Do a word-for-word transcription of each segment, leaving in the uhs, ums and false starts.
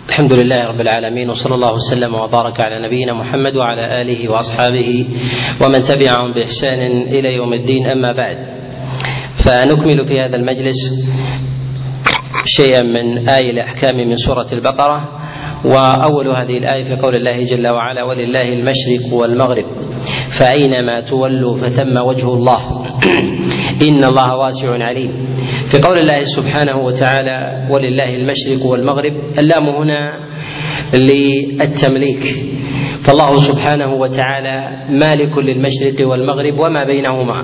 الحمد لله رب العالمين، وصلى الله وسلم وبارك على نبينا محمد وعلى آله وأصحابه ومن تبعهم بإحسان إلى يوم الدين. أما بعد، فنكمل في هذا المجلس شيئا من آي الأحكام من سورة البقرة. وأول هذه الآية في قول الله جل وعلا: ولله المشرق والمغرب فأينما تولوا فثم وجه الله إن الله واسع عليم. في قول الله سبحانه وتعالى: ولله المشرق والمغرب، اللام هنا للتمليك، فالله سبحانه وتعالى مالك للمشرق والمغرب وما بينهما،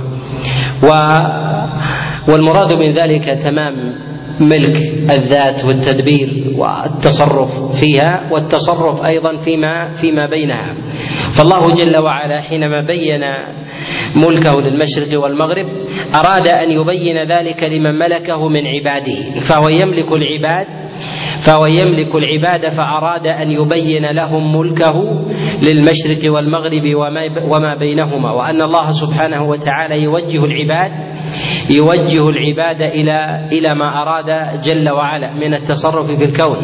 والمراد من ذلك تمام ملك الذات والتدبير والتصرف فيها، والتصرف أيضا فيما فيما بينها. فالله جل وعلا حينما بين ملكه للمشرق والمغرب أراد أن يبين ذلك لمن ملكه من عباده، فهو يملك العباد فهو يملك العباد فأراد أن يبين لهم ملكه للمشرق والمغرب وما بينهما، وأن الله سبحانه وتعالى يوجه العباد يوجه العباد إلى إلى ما أراد جل وعلا من التصرف في الكون.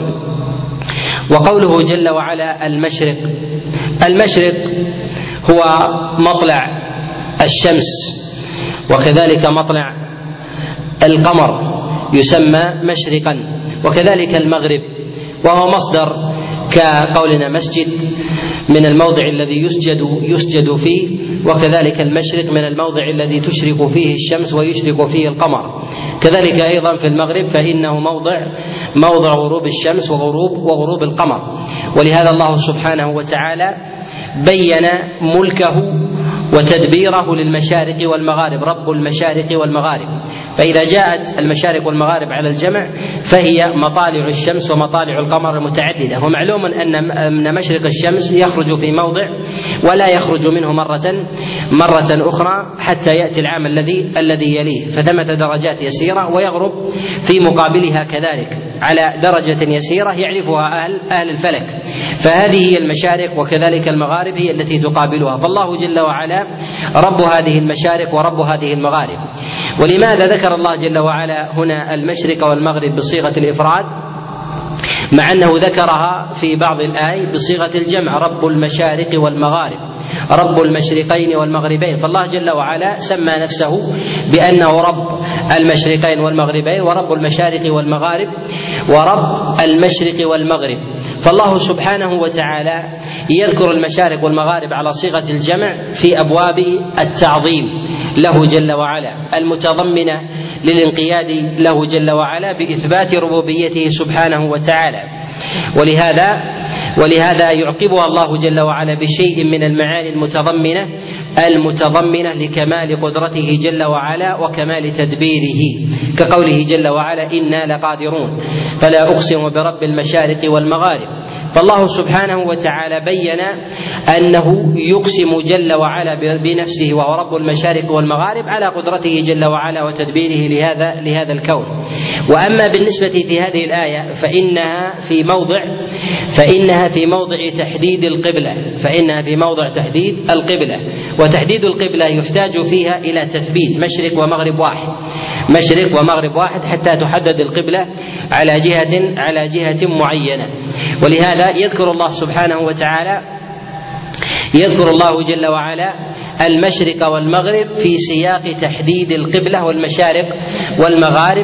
وقوله جل وعلا المشرق، المشرق هو مطلع الشمس، وكذلك مطلع القمر يسمى مشرقا، وكذلك المغرب وهو مصدر كقولنا مسجد من الموضع الذي يسجد يسجد فيه، وكذلك المشرق من الموضع الذي تشرق فيه الشمس ويشرق فيه القمر. كذلك أيضا في المغرب فإنه موضع موضع غروب الشمس وغروب وغروب القمر. ولهذا الله سبحانه وتعالى بين ملكه وتدبيره للمشارق والمغارب، رب المشارق والمغارب. فإذا جاءت المشارق والمغارب على الجمع فهي مطالع الشمس ومطالع القمر المتعددة. ومعلوم أن مشرق الشمس يخرج في موضع ولا يخرج منه مرة مرة أخرى حتى يأتي العام الذي الذي يليه، فثمة درجات يسيرة، ويغرب في مقابلها كذلك على درجة يسيرة يعرفها أهل أهل الفلك. فهذه هي المشارق، وكذلك المغارب هي التي تقابلها. فالله جل وعلا رب هذه المشارق ورب هذه المغارب. ولماذا ذكر الله جل وعلا هنا المشرق والمغرب بصيغة الإفراد مع أنه ذكرها في بعض الآي بصيغة الجمع؟ رب المشارق والمغارب، رب المشرقين والمغربين. فالله جل وعلا سمى نفسه بأنه رب المشرقين والمغربين، ورب المشارق والمغارب، ورب المشرق والمغرب. فالله سبحانه وتعالى يذكر المشارق والمغارب على صيغة الجمع في أبواب التعظيم له جل وعلا، المتضمنة للانقياد له جل وعلا بإثبات ربوبيته سبحانه وتعالى. ولهذا ولهذا يعقبها الله جل وعلا بشيء من المعاني المتضمنة المتضمنة لكمال قدرته جل وعلا وكمال تدبيره، كقوله جل وعلا: إنا لقادرون فلا أقسم برب المشارق والمغارب. فالله سبحانه وتعالى بين أنه يقسم جل وعلا بنفسه وهو رب المشارق والمغارب على قدرته جل وعلا وتدبيره لهذا لهذا الكون. وأما بالنسبة في هذه الآية فإنها في موضع فإنها في موضع تحديد القبلة فإنها في موضع تحديد القبلة وتحديد القبلة يحتاج فيها إلى تثبيت مشرق ومغرب واحد مشرق ومغرب واحد حتى تحدد القبلة على جهة على جهة معينة. ولهذا يذكر الله سبحانه وتعالى يذكر الله جل وعلا المشرق والمغرب في سياق تحديد القبلة والمشارق والمغارب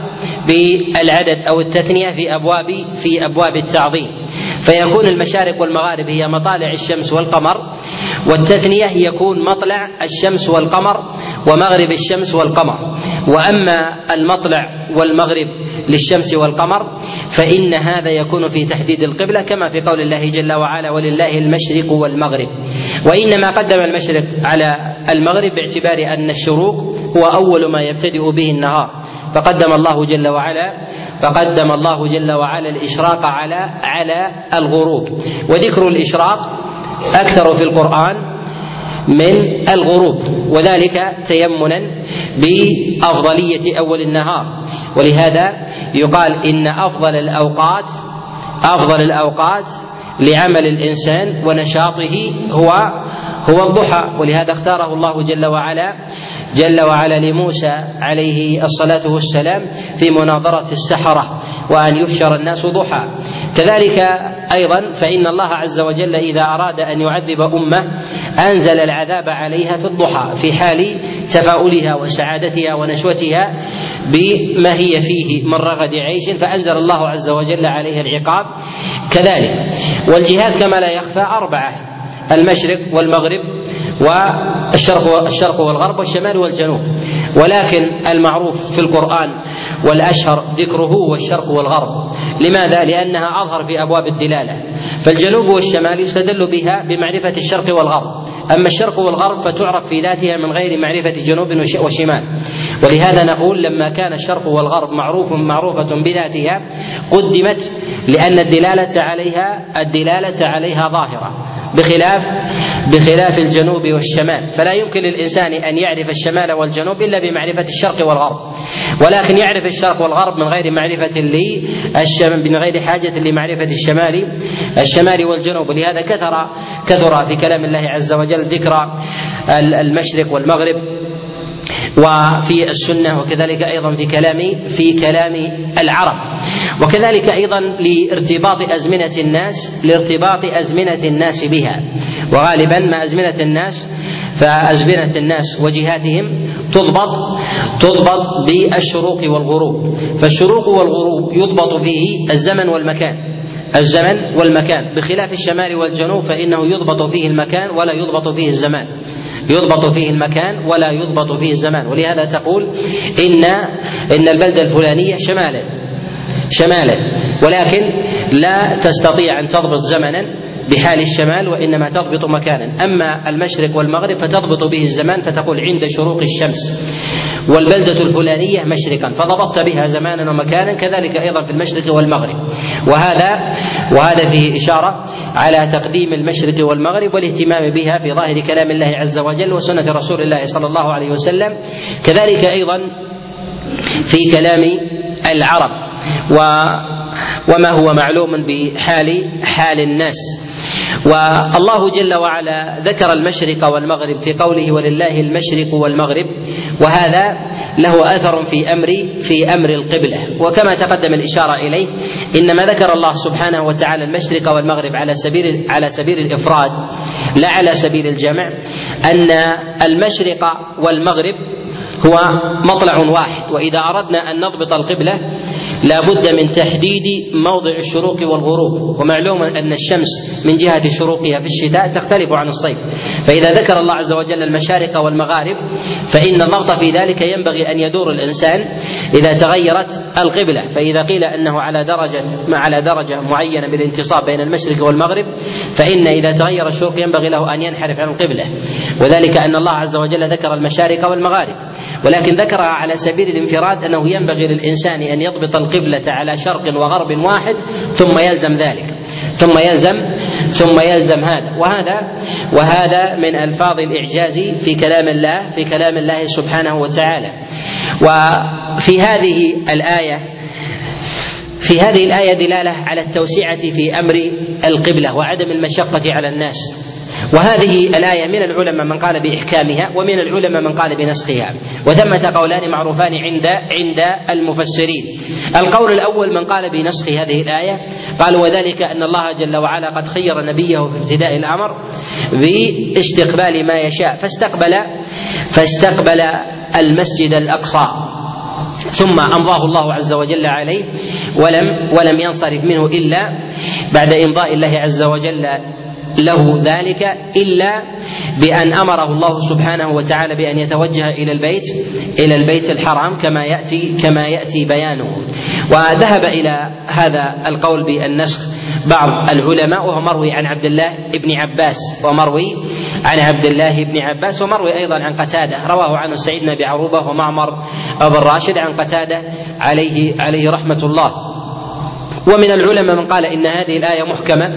بالعدد أو التثنية في أبواب في أبواب التعظيم. فيكون المشارق والمغارب هي مطالع الشمس والقمر، والتثنية يكون مطلع الشمس والقمر ومغرب الشمس والقمر. وأما المطلع والمغرب للشمس والقمر فإن هذا يكون في تحديد القبلة كما في قول الله جل وعلا: ولله المشرق والمغرب. وإنما قدم المشرق على المغرب باعتبار أن الشروق هو أول ما يبتدئ به النهار، فقدم الله جل وعلا فقدم الله جل وعلا الإشراق على على الغروب. وذكر الإشراق أكثر في القرآن من الغروب، وذلك تيمنا بأفضلية أول النهار. ولهذا يقال إن أفضل الأوقات أفضل الأوقات لعمل الإنسان ونشاطه هو هو الضحى، ولهذا اختاره الله جل وعلا جل وعلا لموسى عليه الصلاة والسلام في مناظرة السحرة وأن يحشر الناس ضحى. كذلك أيضا فإن الله عز وجل إذا أراد أن يعذب أمة أنزل العذاب عليها في الضحى في حال تفاؤلها وسعادتها ونشوتها بما هي فيه من رغد عيش، فأنزل الله عز وجل عليها العقاب كذلك. والجهات كما لا يخفى أربعة: المشرق والمغرب والشرق الشرق والغرب والشمال والجنوب، ولكن المعروف في القرآن والأشهر ذكره هو الشرق والغرب. لماذا؟ لأنها أظهر في أبواب الدلالة، فالجنوب والشمال يستدل بها بمعرفة الشرق والغرب، أما الشرق والغرب فتعرف في ذاتها من غير معرفة جنوب وشمال. ولهذا نقول لما كان الشرق والغرب معروف معروفة بذاتها قدمت، لأن الدلالة عليها الدلالة عليها ظاهرة، بخلاف بخلاف الجنوب والشمال، فلا يمكن للإنسان أن يعرف الشمال والجنوب إلا بمعرفة الشرق والغرب، ولكن يعرف الشرق والغرب من غير معرفة للشمال، من غير حاجة لمعرفة الشمال الشمال والجنوب. لهذا كثر كثر في كلام الله عز وجل ذكر المشرق والمغرب وفي السنة، وكذلك أيضا في كلام في كلام العرب، وكذلك أيضا لارتباط أزمنة الناس لارتباط أزمنة الناس بها. وغالبا ما أزمنة الناس فأزمنة الناس وجهاتهم تضبط تضبط بالشروق والغروب، فالشروق والغروب يضبط فيه الزمن والمكان الزمن والمكان بخلاف الشمال والجنوب فإنه يضبط فيه المكان ولا يضبط فيه الزمان يضبط فيه المكان ولا يضبط فيه الزمان. ولهذا تقول إن إن البلدة الفلانية شمالا شمالا ولكن لا تستطيع أن تضبط زمنا بحال الشمال، وإنما تضبط مكانا. أما المشرق والمغرب فتضبط به الزمان، فتقول عند شروق الشمس والبلدة الفلانية مشرقا، فضبطت بها زمانا ومكانا، كذلك أيضا في المشرق والمغرب. وهذا وهذا فيه إشارة على تقديم المشرق والمغرب والاهتمام بها في ظاهر كلام الله عز وجل وسنة رسول الله صلى الله عليه وسلم، كذلك أيضا في كلام العرب وما هو معلوم بحال حال الناس. والله جل وعلا ذكر المشرق والمغرب في قوله ولله المشرق والمغرب، وهذا له أثر في أمر في أمر القبلة. وكما تقدم الإشارة إليه إنما ذكر الله سبحانه وتعالى المشرق والمغرب على سبيل على سبيل الإفراد لا على سبيل الجمع، أن المشرق والمغرب هو مطلع واحد، وإذا أردنا أن نضبط القبلة لا بد من تحديد موضع الشروق والغروب. ومعلوم أن الشمس من جهة شروقها في الشتاء تختلف عن الصيف، فإذا ذكر الله عز وجل المشارق والمغارب فإن الضغط في ذلك ينبغي أن يدور الإنسان إذا تغيرت القبلة. فإذا قيل أنه على درجة على درجة معينة بالانتصاب بين المشرق والمغرب، فإن إذا تغير الشروق ينبغي له أن ينحرف عن القبلة، وذلك أن الله عز وجل ذكر المشارق والمغارب، ولكن ذكرها على سبيل الانفراد، أنه ينبغي للإنسان أن يضبط القبلة على شرق وغرب واحد ثم يلزم ذلك ثم يلزم ثم يلزم هذا وهذا وهذا من ألفاظ الإعجاز في كلام الله في كلام الله سبحانه وتعالى. وفي هذه الآية في هذه الآية دلالة على التوسعة في أمر القبلة وعدم المشقة على الناس. وهذه الآية من العلماء من قال بإحكامها ومن العلماء من قال بنسخها، وثمة قولان معروفان عند عند المفسرين. القول الأول من قال بنسخ هذه الآية قال وذلك أن الله جل وعلا قد خير نبيه في ابتداء الأمر باستقبال ما يشاء، فاستقبل فاستقبل المسجد الأقصى ثم أمضاه الله عز وجل عليه ولم ولم ينصرف منه إلا بعد إمضاء الله عز وجل له ذلك، إلا بأن أمره الله سبحانه وتعالى بأن يتوجه إلى البيت إلى البيت الحرام كما يأتي كما يأتي بيانه. وذهب إلى هذا القول بالنسخ بعض العلماء، وهو مروي عن عبد الله بن عباس ومروي عن عبد الله بن عباس ومروي أيضا عن قتادة، رواه عنه سعيد بن أبي عروبة ومعمر أبو الراشد عن قتادة عليه عليه رحمة الله. ومن العلماء من قال إن هذه الآية محكمة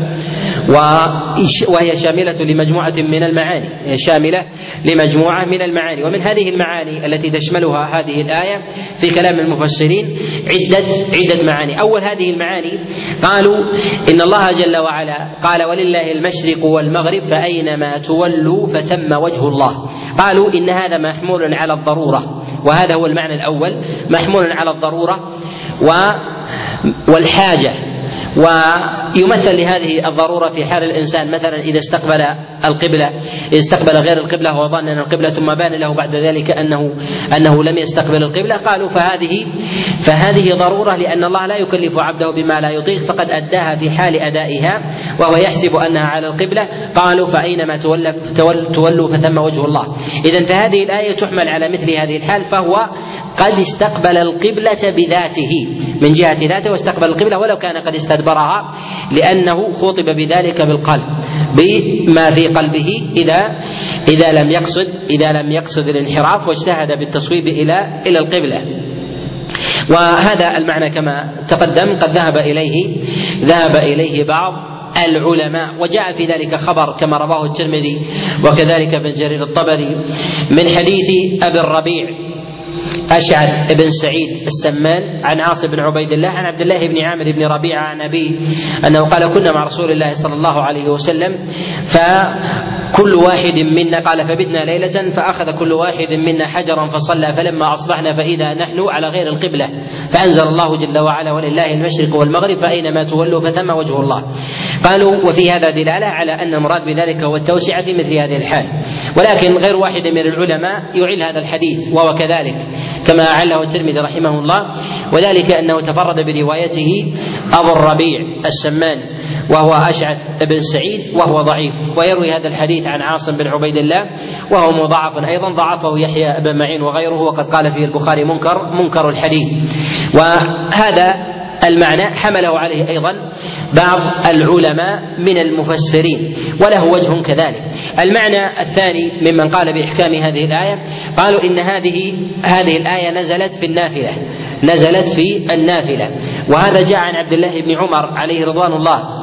وهي شاملة لمجموعة من المعاني شاملة لمجموعة من المعاني ومن هذه المعاني التي تشملها هذه الآية في كلام المفسرين عدة عدة معاني. أول هذه المعاني قالوا إن الله جل وعلا قال ولله المشرق والمغرب فأينما تولوا فثم وجه الله، قالوا إن هذا محمول على الضرورة، وهذا هو المعنى الأول، محمول على الضرورة والحاجة. ويمثل لهذه الضرورة في حال الإنسان مثلا إذا استقبل القبلة إذا استقبل غير القبلة وظن أن القبلة ثم بان له بعد ذلك أنه أنه لم يستقبل القبلة، قالوا فهذه فهذه ضرورة، لأن الله لا يكلف عبده بما لا يطيق، فقد أداها في حال أدائها وهو يحسب أنها على القبلة. قالوا فأينما تولوا فثم وجه الله. إذن فهذه الآية تحمل على مثل هذه الحال، فهو قد استقبل القبلة بذاته من جهة ذاته، واستقبل القبلة ولو كان قد استدبرها، لأنه خطب بذلك بالقلب بما في قلبه إذا إذا لم يقصد إذا لم يقصد الانحراف واجتهد بالتصويب إلى إلى القبلة. وهذا المعنى كما تقدم قد ذهب إليه ذهب إليه بعض العلماء، وجاء في ذلك خبر كما رواه الترمذي وكذلك ابن جرير الطبري من حديث أبي الربيع أشعث بن سعيد السمان عن عاصم بن عبيد الله عن عبد الله بن عامر بن ربيعة عن أبيه أنه قال كنا مع رسول الله صلى الله عليه وسلم فكل واحد منا قال فبتنا ليلة فأخذ كل واحد منا حجرا فصلى، فلما أصبحنا فإذا نحن على غير القبلة، فأنزل الله جل وعلا ولله المشرق والمغرب فأينما تولوا فثم وجه الله. قالوا وفي هذا دلالة على أن المراد بذلك هو التوسعة في مثل هذه الحال، ولكن غير واحد من العلماء يعيل هذا الحديث وهو كذلك كما أعله الترمذي رحمه الله، وذلك أنه تفرد بروايته أبو الربيع السمان وهو أشعث بن سعيد وهو ضعيف، ويروي هذا الحديث عن عاصم بن عبيد الله وهو مضاعف أيضا، ضعفه يحيى بن معين وغيره، وقد قال فيه البخاري منكر منكر الحديث. وهذا المعنى حمله عليه أيضا بعض العلماء من المفسرين وله وجه كذلك. المعنى الثاني ممن قال بإحكام هذه الآية قالوا إن هذه هذه الآية نزلت في النافلة نزلت في النافلة وهذا جاء عن عبد الله بن عمر عليه رضوان الله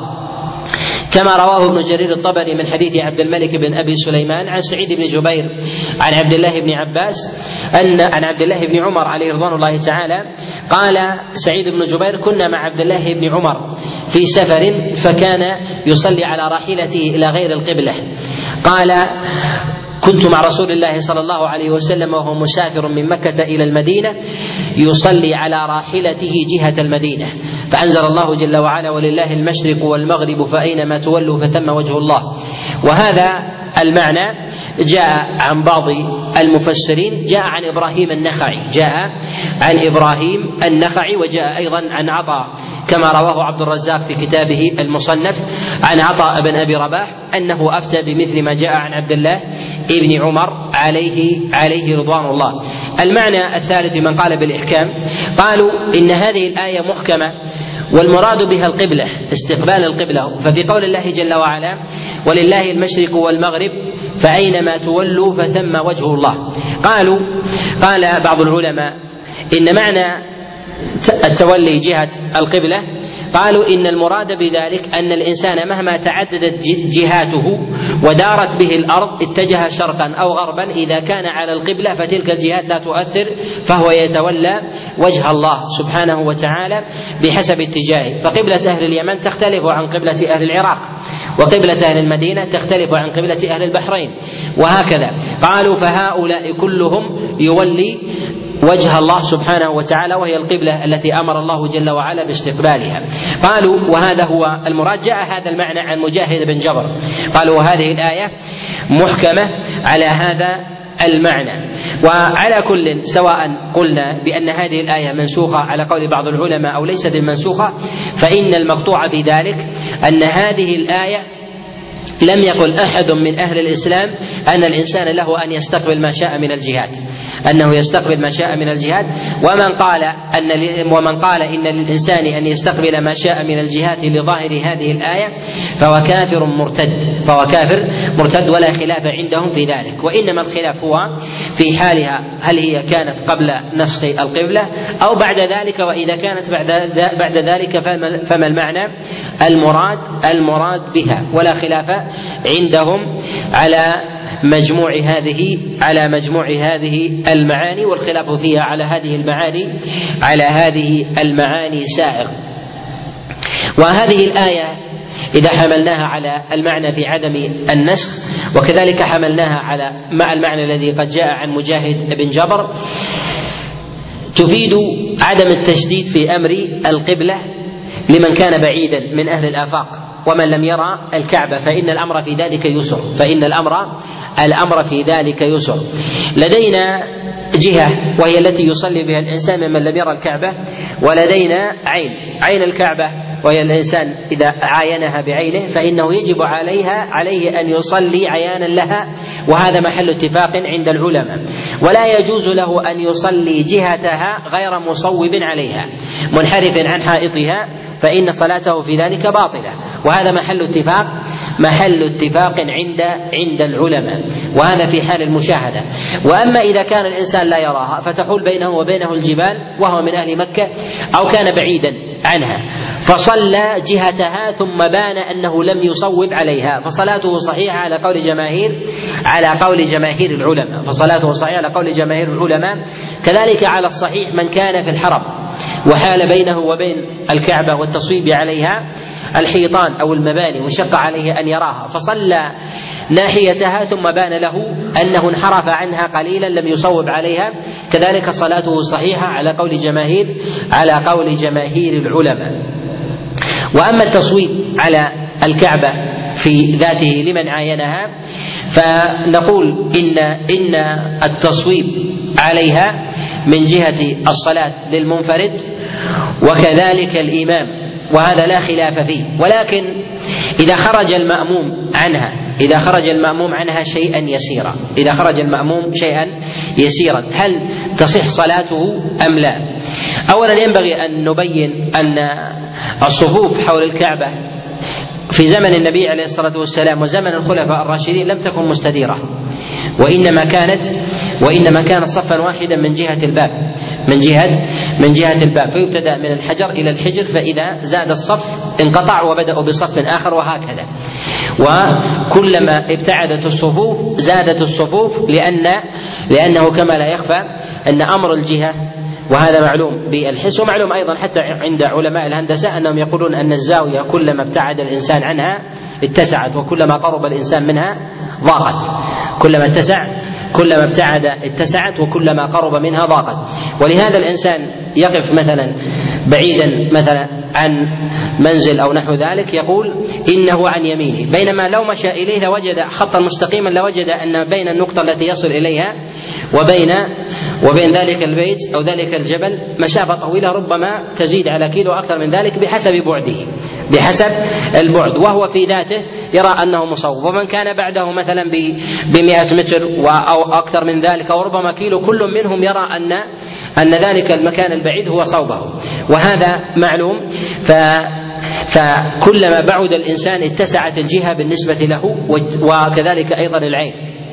كما رواه ابن جرير الطبري من حديث عبد الملك بن أبي سليمان عن سعيد بن جبير عن عبد الله بن عباس أن عن عبد الله بن عمر عليه رضوان الله تعالى قال سعيد بن جبير كنا مع عبد الله بن عمر في سفر فكان يصلي على راحلته إلى غير القبلة، قال كنت مع رسول الله صلى الله عليه وسلم وهو مسافر من مكة إلى المدينة يصلي على راحلته جهة المدينة، فأنزل الله جل وعلا ولله المشرق والمغرب فأينما تولوا فثم وجه الله. وهذا المعنى جاء عن بعض المفسرين، جاء عن إبراهيم النخعي جاء عن إبراهيم النخعي وجاء أيضا عن عطاء كما رواه عبد الرزاق في كتابه المصنف عن عطاء بن أبي رباح أنه أفتى بمثل ما جاء عن عبد الله ابن عمر عليه عليه رضوان الله. المعنى الثالث من قال بالإحكام قالوا إن هذه الآية محكمة والمراد بها القبلة استقبال القبلة، ففي قول الله جل وعلا ولله المشرق والمغرب فأينما تولوا فثم وجه الله، قالوا قال بعض العلماء إن معنى التولي جهة القبلة قالوا إن المراد بذلك أن الإنسان مهما تعددت جهاته ودارت به الأرض اتجه شرقا أو غربا إذا كان على القبلة فتلك الجهات لا تؤثر، فهو يتولى وجه الله سبحانه وتعالى بحسب اتجاهه. فقبلة أهل اليمن تختلف عن قبلة أهل العراق، وقبلة أهل المدينة تختلف عن قبلة أهل البحرين، وهكذا. قالوا فهؤلاء كلهم يولي وجه الله سبحانه وتعالى وهي القبلة التي أمر الله جل وعلا باستقبالها. قالوا وهذا هو المراد. جاء هذا المعنى عن مجاهد بن جبر قالوا وهذه الآية محكمة على هذا المعنى. وعلى كل سواء قلنا بأن هذه الآية منسوخة على قول بعض العلماء أو ليست المنسوخة، فإن المقطوع بذلك أن هذه الآية لم يقل أحد من أهل الإسلام أن الإنسان له أن يستقبل ما شاء من الجهات، أنه يستقبل ما شاء من الجهات. ومن قال أن ومن قال إن للإنسان أن يستقبل ما شاء من الجهات لظاهر هذه الآية فهو كافر مرتد فهو كافر مرتد ولا خلاف عندهم في ذلك. وإنما الخلاف هو في حالها هل هي كانت قبل نسخ القبلة أو بعد ذلك، وإذا كانت بعد بعد ذلك فما المعنى المراد المراد بها، ولا خلاف عندهم على مجموع هذه على مجموع هذه المعاني، والخلاف فيها على هذه المعاني على هذه المعاني سائغ. وهذه الآية إذا حملناها على المعنى في عدم النسخ وكذلك حملناها على مع المعنى الذي قد جاء عن مجاهد بن جبر تفيد عدم التشديد في أمر القبلة لمن كان بعيدا من أهل الآفاق ومن لم يرى الكعبة، فإن الأمر في ذلك يسر فإن الأمر الأمر في ذلك يسر. لدينا جهة وهي التي يصلي بها الإنسان ممن لم يرى الكعبة، ولدينا عين عين الكعبة وهي الإنسان إذا عاينها بعينه فإنه يجب عليها عليه أن يصلي عيانا لها، وهذا محل اتفاق عند العلماء. ولا يجوز له أن يصلي جهتها غير مصوب عليها منحرف عن حائطها، فإن صلاته في ذلك باطلة، وهذا محل اتفاق محل اتفاق عند عند العلماء، وهذا في حال المشاهدة. وأما إذا كان الإنسان لا يراها فتحول بينه وبينه الجبال وهو من أهل مكة أو كان بعيدا عنها فصلى جهتها ثم بان أنه لم يصوب عليها فصلاته صحيحة على قول جماهير على قول جماهير العلماء فصلاته صحيحة على قول جماهير العلماء. كذلك على الصحيح من كان في الحرم وحال بينه وبين الكعبة والتصويب عليها الحيطان أو المباني وشق عليه أن يراها فصلى ناحيتها ثم بان له أنه انحرف عنها قليلا لم يصوب عليها، كذلك صلاته صحيحة على قول جماهير على قول جماهير العلماء. وأما التصويب على الكعبة في ذاته لمن عاينها فنقول إن إن التصويب عليها من جهة الصلاة للمنفرد وكذلك الإمام، وهذا لا خلاف فيه. ولكن إذا خرج المأموم عنها إذا خرج المأموم عنها شيئا يسيرا إذا خرج المأموم شيئا يسيرا هل تصح صلاته أم لا؟ أولا ينبغي أن نبين أن الصفوف حول الكعبة في زمن النبي عليه الصلاة والسلام وزمن الخلفاء الراشدين لم تكن مستديرة، وإنما كانت وإنما كانت صفا واحدا من جهة الباب من جهة من جهة الباب فيبتدأ من الحجر إلى الحجر، فإذا زاد الصف انقطع وبدأوا بصف آخر وهكذا. وكلما ابتعدت الصفوف زادت الصفوف لأن لأنه كما لا يخفى أن أمر الجهة وهذا معلوم بالحس، ومعلوم أيضا حتى عند علماء الهندسة أنهم يقولون أن الزاوية كلما ابتعد الإنسان عنها اتسعت وكلما قرب الإنسان منها ضاقت كلما اتسع كلما ابتعد اتسعت وكلما قرب منها ضاقت. ولهذا الإنسان يقف مثلا بعيدا مثلا عن منزل أو نحو ذلك يقول إنه عن يمينه، بينما لو مشى إليه لوجد خطا مستقيما لوجد أن بين النقطة التي يصل إليها وبين وبين ذلك البيت أو ذلك الجبل مسافة طويلة ربما تزيد على كيلو أكثر من ذلك بحسب بعده بحسب البعد، وهو في ذاته يرى أنه مصوب. ومن كان بعده مثلا بمئة متر أو أكثر من ذلك أو ربما كيلو كل منهم يرى أن أن ذلك المكان البعيد هو صوبه، وهذا معلوم. ف فكلما بعد الإنسان اتسعت الجهة بالنسبة له، وكذلك أيضا العين.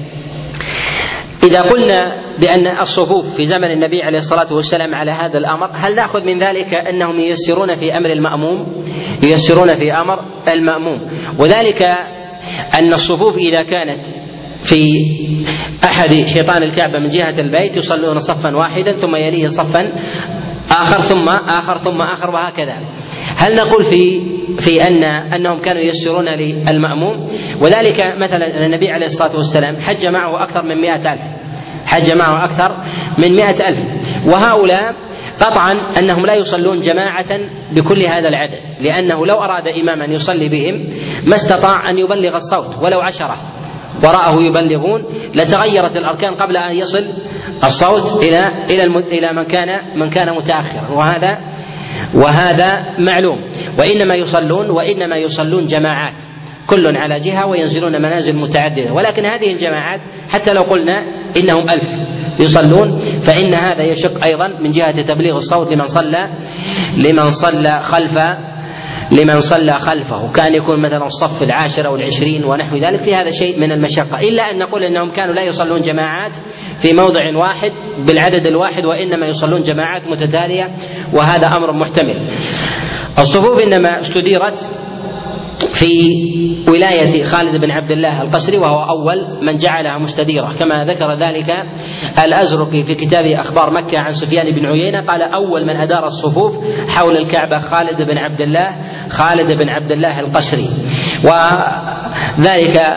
إذا قلنا بأن الصفوف في زمن النبي عليه الصلاة والسلام على هذا الأمر، هل نأخذ من ذلك أنهم ييسرون في أمر المأموم ييسرون في أمر المأموم وذلك أن الصفوف إذا كانت في أحد حيطان الكعبة من جهة البيت يصلون صفا واحدا ثم يليه صفا آخر ثم آخر ثم آخر وهكذا. هل نقول في في أن أنهم كانوا ييسرون للمأموم؟ وذلك مثلا النبي عليه الصلاة والسلام حج معه أكثر من مئة ألف حج معه أكثر من مئة ألف وهؤلاء قطعا أنهم لا يصلون جماعة بكل هذا العدد، لأنه لو أراد إمام أن يصلي بهم ما استطاع أن يبلغ الصوت ولو عشرة وراءه يبلغون لتغيرت الأركان قبل أن يصل الصوت إلى إلى إلى من كان من كان متأخر، وهذا وهذا معلوم. وإنما يصلون وإنما يصلون جماعات كل على جهة وينزلون منازل متعددة، ولكن هذه الجماعات حتى لو قلنا إنهم ألف يصلون فإن هذا يشق أيضا من جهة تبليغ الصوت لمن صلى لمن صلى خلف لمن صلى خلفه، كان يكون مثلا الصف العاشر أو العشرين ونحو ذلك، في هذا شيء من المشقة، إلا أن نقول إنهم كانوا لا يصلون جماعات في موضع واحد بالعدد الواحد وإنما يصلون جماعات متتالية، وهذا أمر محتمل. الصفوف إنما استديرت في ولاية خالد بن عبد الله القسري وهو أول من جعلها مستديرة، كما ذكر ذلك الأزرقي في كتاب أخبار مكة عن سفيان بن عيينة قال أول من أدار الصفوف حول الكعبة خالد بن عبد الله خالد بن عبد الله القسري. وذلك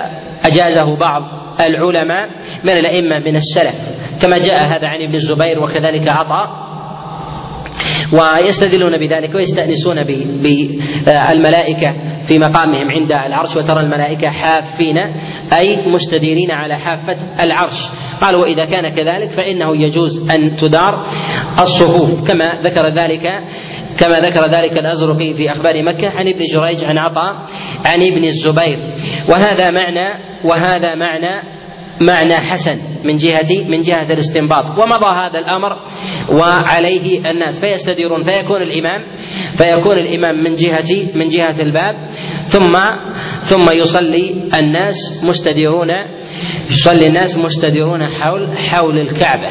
أجازه بعض العلماء من الأئمة من السلف، كما جاء هذا عن ابن الزبير وكذلك عطاء، ويستدلون بذلك ويستأنسون بالملائكة في مقامهم عند العرش، وترى الملائكة حافين أي مستديرين على حافة العرش. قالوا وإذا كان كذلك فإنه يجوز أن تدار الصفوف، كما ذكر ذلك كما ذكر ذلك الأزرقي في أخبار مكة عن ابن جريج عن عطاء عن ابن الزبير. وهذا معنى وهذا معنى معنى حسن من جهة من جهة الاستنباط، ومضى هذا الأمر وعليه الناس فيستديرون، فيكون الإمام فيكون الإمام من جهة من جهة الباب، ثم ثم يصلي الناس مستديرون يصلي الناس مستديرون حول حول الكعبة.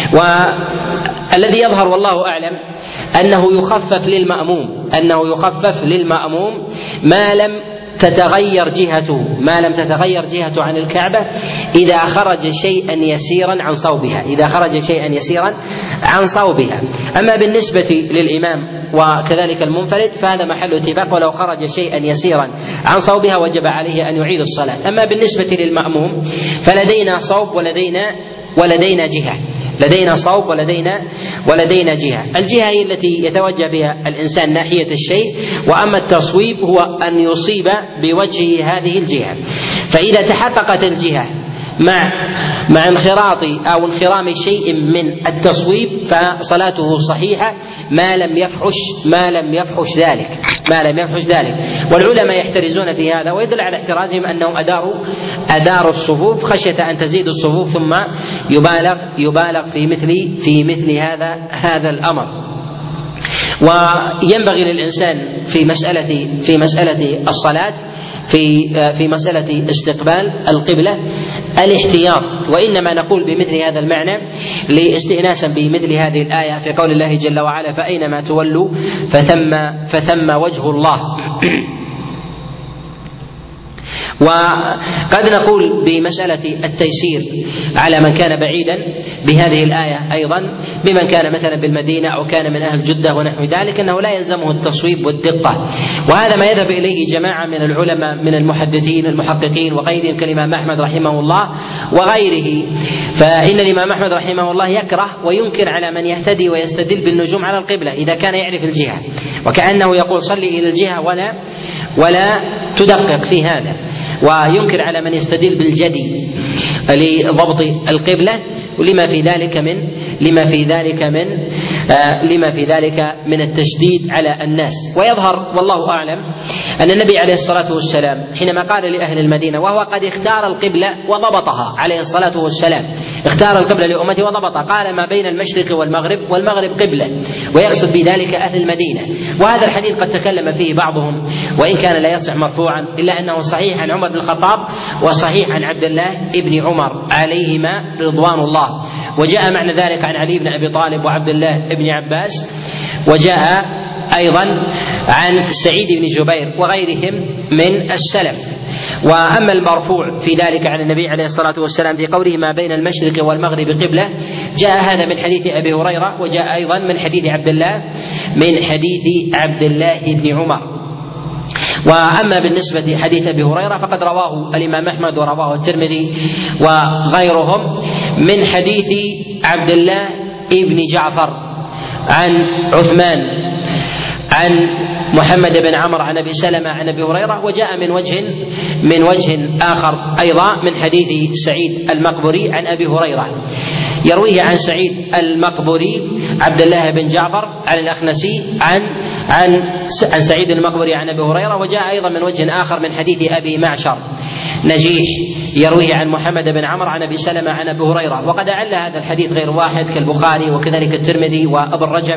والذي يظهر والله أعلم أنه يخفف للمأموم أنه يخفف للمأموم ما لم تتغير جهته ما لم تتغير جهته عن الكعبة إذا خرج شيئا يسيرا عن صوبها إذا خرج شيئا يسيرا عن صوبها. أما بالنسبة للإمام وكذلك المنفرد فهذا محل اتفاق، ولو خرج شيئا يسيرا عن صوبها وجب عليه أن يعيد الصلاة. أما بالنسبة للمأموم فلدينا صوب ولدينا ولدينا جهة لدينا صوب ولدينا ولدينا جهة. الجهة هي التي يتوجه بها الإنسان ناحية الشيء، وأما التصويب هو أن يصيب بوجهه هذه الجهة. فإذا تحققت الجهة مع مع انخراط أو انخرام شيء من التصويب فصلاته صحيحة ما لم يفحش ما لم يفحش ذلك ما لم يفحش ذلك. والعلماء يحترزون في هذا، ويدل على احترازهم أنهم أداروا أداروا الصفوف خشية أن تزيد الصفوف ثم يبالغ يبالغ في مثل في مثل هذا هذا الأمر. وينبغي للإنسان في مسألة في مسألة الصلاة في في مسألة استقبال القبلة الاحتياط، وإنما نقول بمثل هذا المعنى لاستئناسا بمثل هذه الآية في قول الله جل وعلا فأينما تولوا فثم فثم وجه الله. وقد نقول بمسألة التيسير على من كان بعيدا بهذه الآية أيضا بمن كان مثلا بالمدينة أو كان من أهل جدة ونحو ذلك، أنه لا يلزمه التصويب والدقة، وهذا ما يذهب إليه جماعة من العلماء من المحدثين المحققين وغيرهم كالإمام أحمد رحمه الله وغيره. فإن الإمام أحمد رحمه الله يكره وينكر على من يهتدي ويستدل بالنجوم على القبلة إذا كان يعرف الجهة، وكأنه يقول صلي إلى الجهة ولا ولا تدقق في هذا، وينكر على من يستدل بالجدي لضبط القبلة ولما في ذلك من لما في ذلك من آه لما في ذلك من التشديد على الناس. ويظهر والله أعلم أن النبي عليه الصلاة والسلام حينما قال لأهل المدينة وهو قد اختار القبلة وضبطها عليه الصلاة والسلام، اختار القبلة لأمته وضبطها، قال ما بين المشرق والمغرب والمغرب قبلة، ويقصد بذلك أهل المدينة. وهذا الحديث قد تكلم فيه بعضهم وإن كان لا يصح مرفوعا إلا أنه صحيح عن عمر بن الخطاب وصحيح عن عبد الله ابن عمر عليهما رضوان الله. وجاء معنى ذلك عن علي بن أبي طالب وعبد الله بن عباس، وجاء أيضا عن سعيد بن جبير وغيرهم من السلف. وأما المرفوع في ذلك عن النبي عليه الصلاة والسلام في قوله ما بين المشرق والمغرب قبلة، جاء هذا من حديث أبي هريرة، وجاء أيضا من حديث عبد الله من حديث عبد الله بن عمر. وأما بالنسبة حديث أبي هريرة فقد رواه الإمام أحمد ورواه الترمذي وغيرهم من حديث عبد الله بن جعفر عن عثمان عن محمد بن عمرو عن أبي سلمة عن أبي هريرة، وجاء من وجه من وجه آخر أيضا من حديث سعيد المقبري عن أبي هريرة، يرويه عن سعيد المقبري عبد الله بن جعفر عن الأخنسي عن عن عن سعيد المقبري عن أبي هريرة. وجاء أيضا من وجه آخر من حديث أبي معشر نجيح يرويه عن محمد بن عمرو عن أبي سلمة عن أبي هريرة. وقد أعل هذا الحديث غير واحد كالبخاري وكذلك الترمذي وأبو الرجب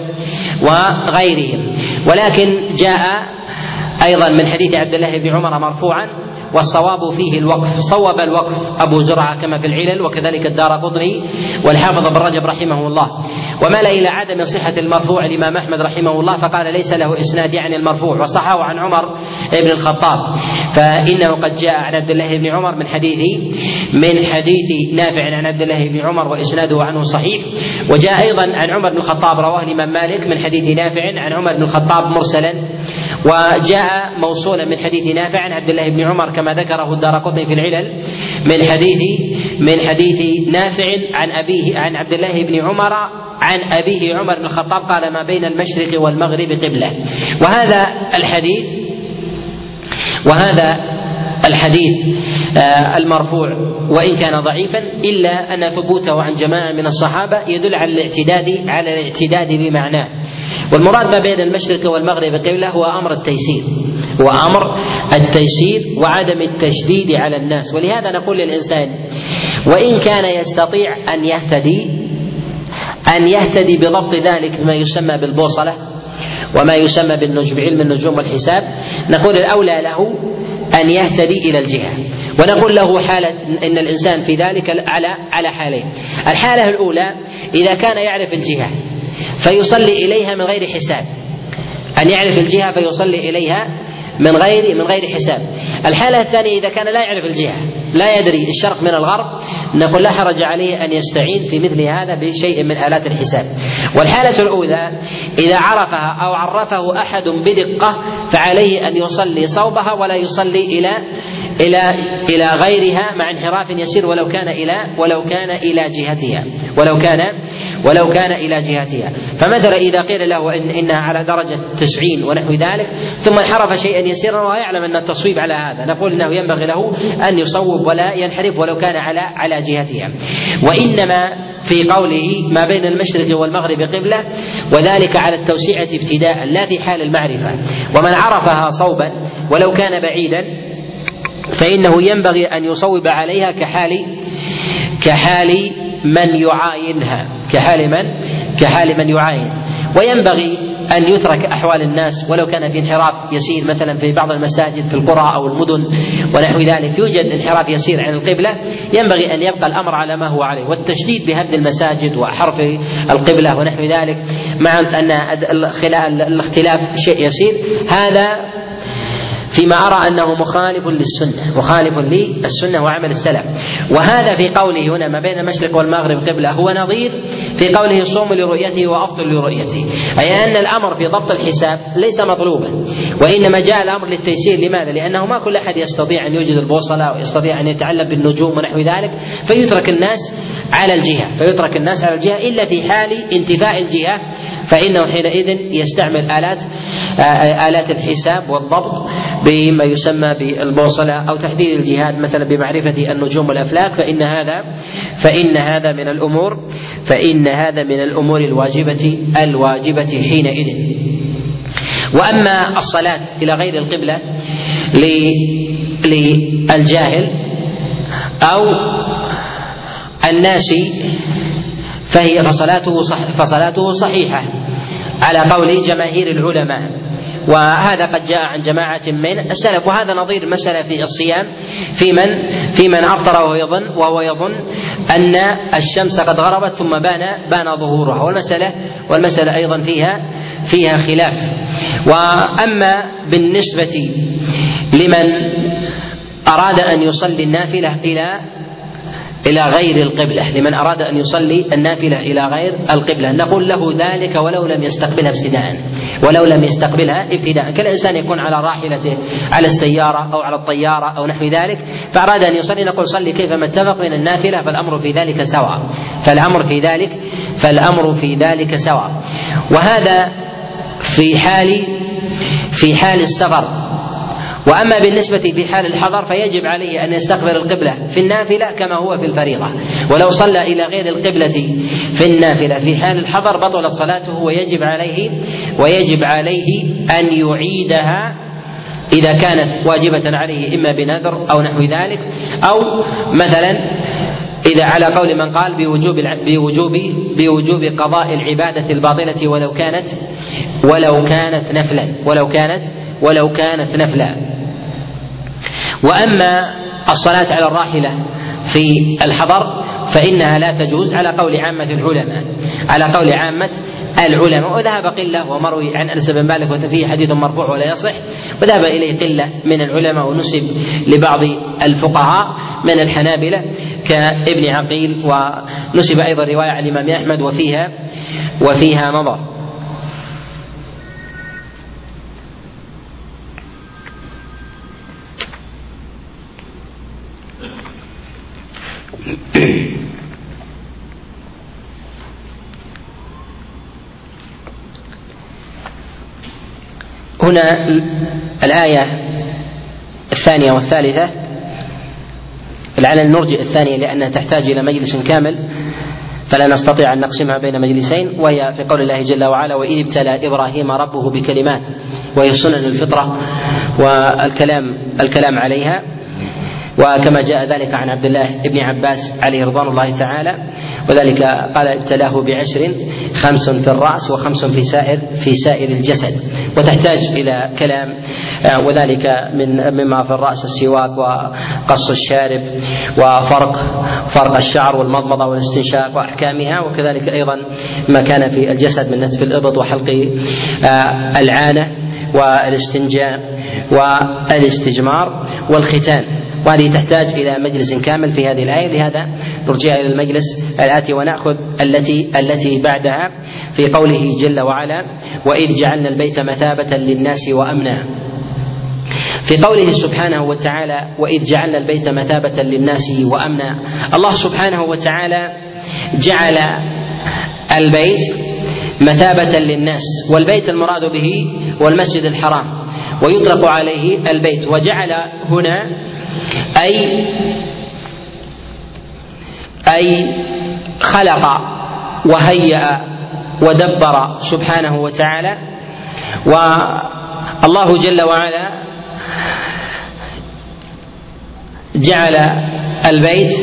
وغيرهم، ولكن جاء أيضا من حديث عبد الله بن عمر مرفوعا، والصواب فيه الوقف، صوب الوقف أبو زرعة كما في العلل وكذلك الدارقطني والحافظ بن رجب رحمه الله. ومال إلى عدم صحة المرفوع الإمام أحمد رحمه الله فقال ليس له إسناد يعني المرفوع، وصححه عن عمر بن الخطاب، فإنه قد جاء عن عبد الله بن عمر من حديث من حديث نافع عن عبد الله بن عمر وإسناده عنه صحيح. وجاء أيضا عن عمر بن الخطاب رواه الإمام مالك من حديث نافع عن عمر بن الخطاب مرسلا، وجاء موصولا من حديث نافع عن عبد الله بن عمر كما ذكره الدارقطني في العلل من حديث من حديث نافع عن أبيه عن عبد الله بن عمر عن أبيه عمر بن الخطاب قال: ما بين المشرق والمغرب قبلة. وهذا الحديث وهذا الحديث المرفوع وإن كان ضعيفا إلا أن ثبوته عن جماعة من الصحابة يدل على الاعتداد على الاعتداد بمعناه. والمراد ما بين المشرق والمغرب قبلة هو أمر التيسير هو أمر التيسير وعدم التشديد على الناس. ولهذا نقول للإنسان وإن كان يستطيع أن يهتدي أن يهتدي بضبط ذلك بما يسمى بالبوصلة وما يسمى بالنجم بعلم النجوم والحساب، نقول الأولى له أن يهتدي إلى الجهة. ونقول له حالة إن الإنسان في ذلك على على حالين. الحالة الأولى إذا كان يعرف الجهة فيصلي إليها من غير حساب، أن يعرف الجهة فيصلي إليها من غير من غير حساب. الحالة الثانية إذا كان لا يعرف الجهة، لا يدري الشرق من الغرب، نقول لا حرج عليه أن يستعين في مثل هذا بشيء من آلات الحساب. والحالة الأولى إذا عرفها أو عرفه أحد بدقة فعليه أن يصلي صوبها ولا يصلي إلى إلى إلى غيرها مع انحراف يسير ولو كان إلى ولو كان إلى جهتها ولو كان ولو كان إلى جهتها. فمثلا إذا قيل له إن إنها على درجة تسعين ونحو ذلك ثم انحرف شيئا يسيرا ويعلم أن التصويب على هذا، نقول إنه ينبغي له أن يصوب ولا ينحرف ولو كان على على جهتها. وإنما في قوله ما بين المشرق والمغرب قبلة وذلك على التوسعة ابتداء لا في حال المعرفة. ومن عرفها صوبا ولو كان بعيدا فإنه ينبغي أن يصوب عليها كحال كحال من يعاينها كحال من كحال من يعاين. وينبغي أن يترك أحوال الناس ولو كان في انحراف يسير مثلا في بعض المساجد في القرى أو المدن ونحو ذلك يوجد انحراف يسير عن القبلة، ينبغي أن يبقى الأمر على ما هو عليه. والتشديد بهدم المساجد وحرف القبلة ونحو ذلك مع أن الاختلاف شيء يسير هذا فيما أرى أنه مخالف للسنة مخالف للسنة وعمل السلف. وهذا في قوله هنا ما بين المشرق والمغرب قبلة هو نظير في قوله صوم لرؤيته وأفطر لرؤيته، أي أن الأمر في ضبط الحساب ليس مطلوبا وإنما جاء الأمر للتيسير. لماذا؟ لأنه ما كل أحد يستطيع أن يوجد البوصلة أو يستطيع أن يتعلم بالنجوم ونحو ذلك، فيترك الناس على الجهة فيترك الناس على الجهة إلا في حال انتفاء الجهة، فإنه حينئذ يستعمل آلات آلات الحساب والضبط بما يسمى بالبوصلة أو تحديد الجهاد مثلا بمعرفة النجوم والأفلاك، فإن هذا فإن هذا من الأمور فإن هذا من الأمور الواجبة الواجبة حينئذ. وأما الصلاة إلى غير القبلة للجاهل أو الناس فهي فصلاته صح فصلاته صحيحة على قول جماهير العلماء، وهذا قد جاء عن جماعة من السلف. وهذا نظير مسألة في الصيام في من في من أفطر وهو يظن وهو يظن أن الشمس قد غربت ثم بان بان ظهورها، والمسألة والمسألة أيضا فيها فيها خلاف. وأما بالنسبة لمن أراد أن يصلي النافلة إلى إلى غير القبلة لمن أراد أن يصلي النافلة إلى غير القبلة نقول له ذلك ولو لم يستقبلها ابتداء ولو لم يستقبلها ابتداء كالإنسان يكون على راحلته على السيارة أو على الطيارة أو نحو ذلك فأراد أن يصلي نقول صلي كيفما اتفق من النافلة فالأمر في ذلك سواء فالأمر في ذلك فالأمر في ذلك سواء. وهذا في حال في حال السفر. وأما بالنسبة في حال الحضر فيجب عليه أن يستقبل القبلة في النافلة كما هو في الفريضة، ولو صلى إلى غير القبلة في النافلة في حال الحضر بطلت صلاته ويجب عليه ويجب عليه أن يعيدها إذا كانت واجبة عليه إما بنذر أو نحو ذلك، أو مثلا إذا على قول من قال بوجوب بوجوب بوجوب قضاء العبادة الباطلة ولو كانت ولو كانت نفلا ولو كانت ولو كانت نفلا. وأما الصلاة على الراحلة في الحضر فإنها لا تجوز على قول عامة العلماء على قول عامة العلماء وذهب قلة ومروي عن أنس بن مالك وفيه حديث مرفوع ولا يصح، وذهب إليه قلة من العلماء ونسب لبعض الفقهاء من الحنابلة كابن عقيل، ونسب أيضا رواية عن الإمام أحمد وفيها وفيها نظر. هنا الآية الثانية والثالثة لعل نرجئ الثانية لأنها تحتاج إلى مجلس كامل فلا نستطيع أن نقسمها بين مجلسين، وهي في قول الله جل وعلا: وإذ ابتلى إبراهيم ربه بكلمات، وهي سنن الفطرة والكلام الكلام عليها، وكما جاء ذلك عن عبد الله بن عباس عليه رضوان الله تعالى، وذلك قال: ابتلاه بعشر، خمس في الرأس وخمس في سائر في سائر الجسد، وتحتاج إلى كلام، وذلك من مما في الرأس السواك وقص الشارب وفرق فرق الشعر والمضمضة والاستنشاق وأحكامها، وكذلك أيضا ما كان في الجسد من نتف الإبط وحلق العانة والاستنجاء والاستجمار والختان، وهذه تحتاج إلى مجلس كامل في هذه الآية، لهذا نرجع إلى المجلس الآتي ونأخذ التي التي بعدها في قوله جل وعلا: وإذ جعلنا البيت مثابة للناس وأمنا. في قوله سبحانه وتعالى: وإذ جعلنا البيت مثابة للناس وأمنا، الله سبحانه وتعالى جعل البيت مثابة للناس، والبيت المراد به والمسجد الحرام، ويطلق عليه البيت، وجعل هنا أي أي خلق وهيأ ودبر سبحانه وتعالى. والله جل وعلا جعل البيت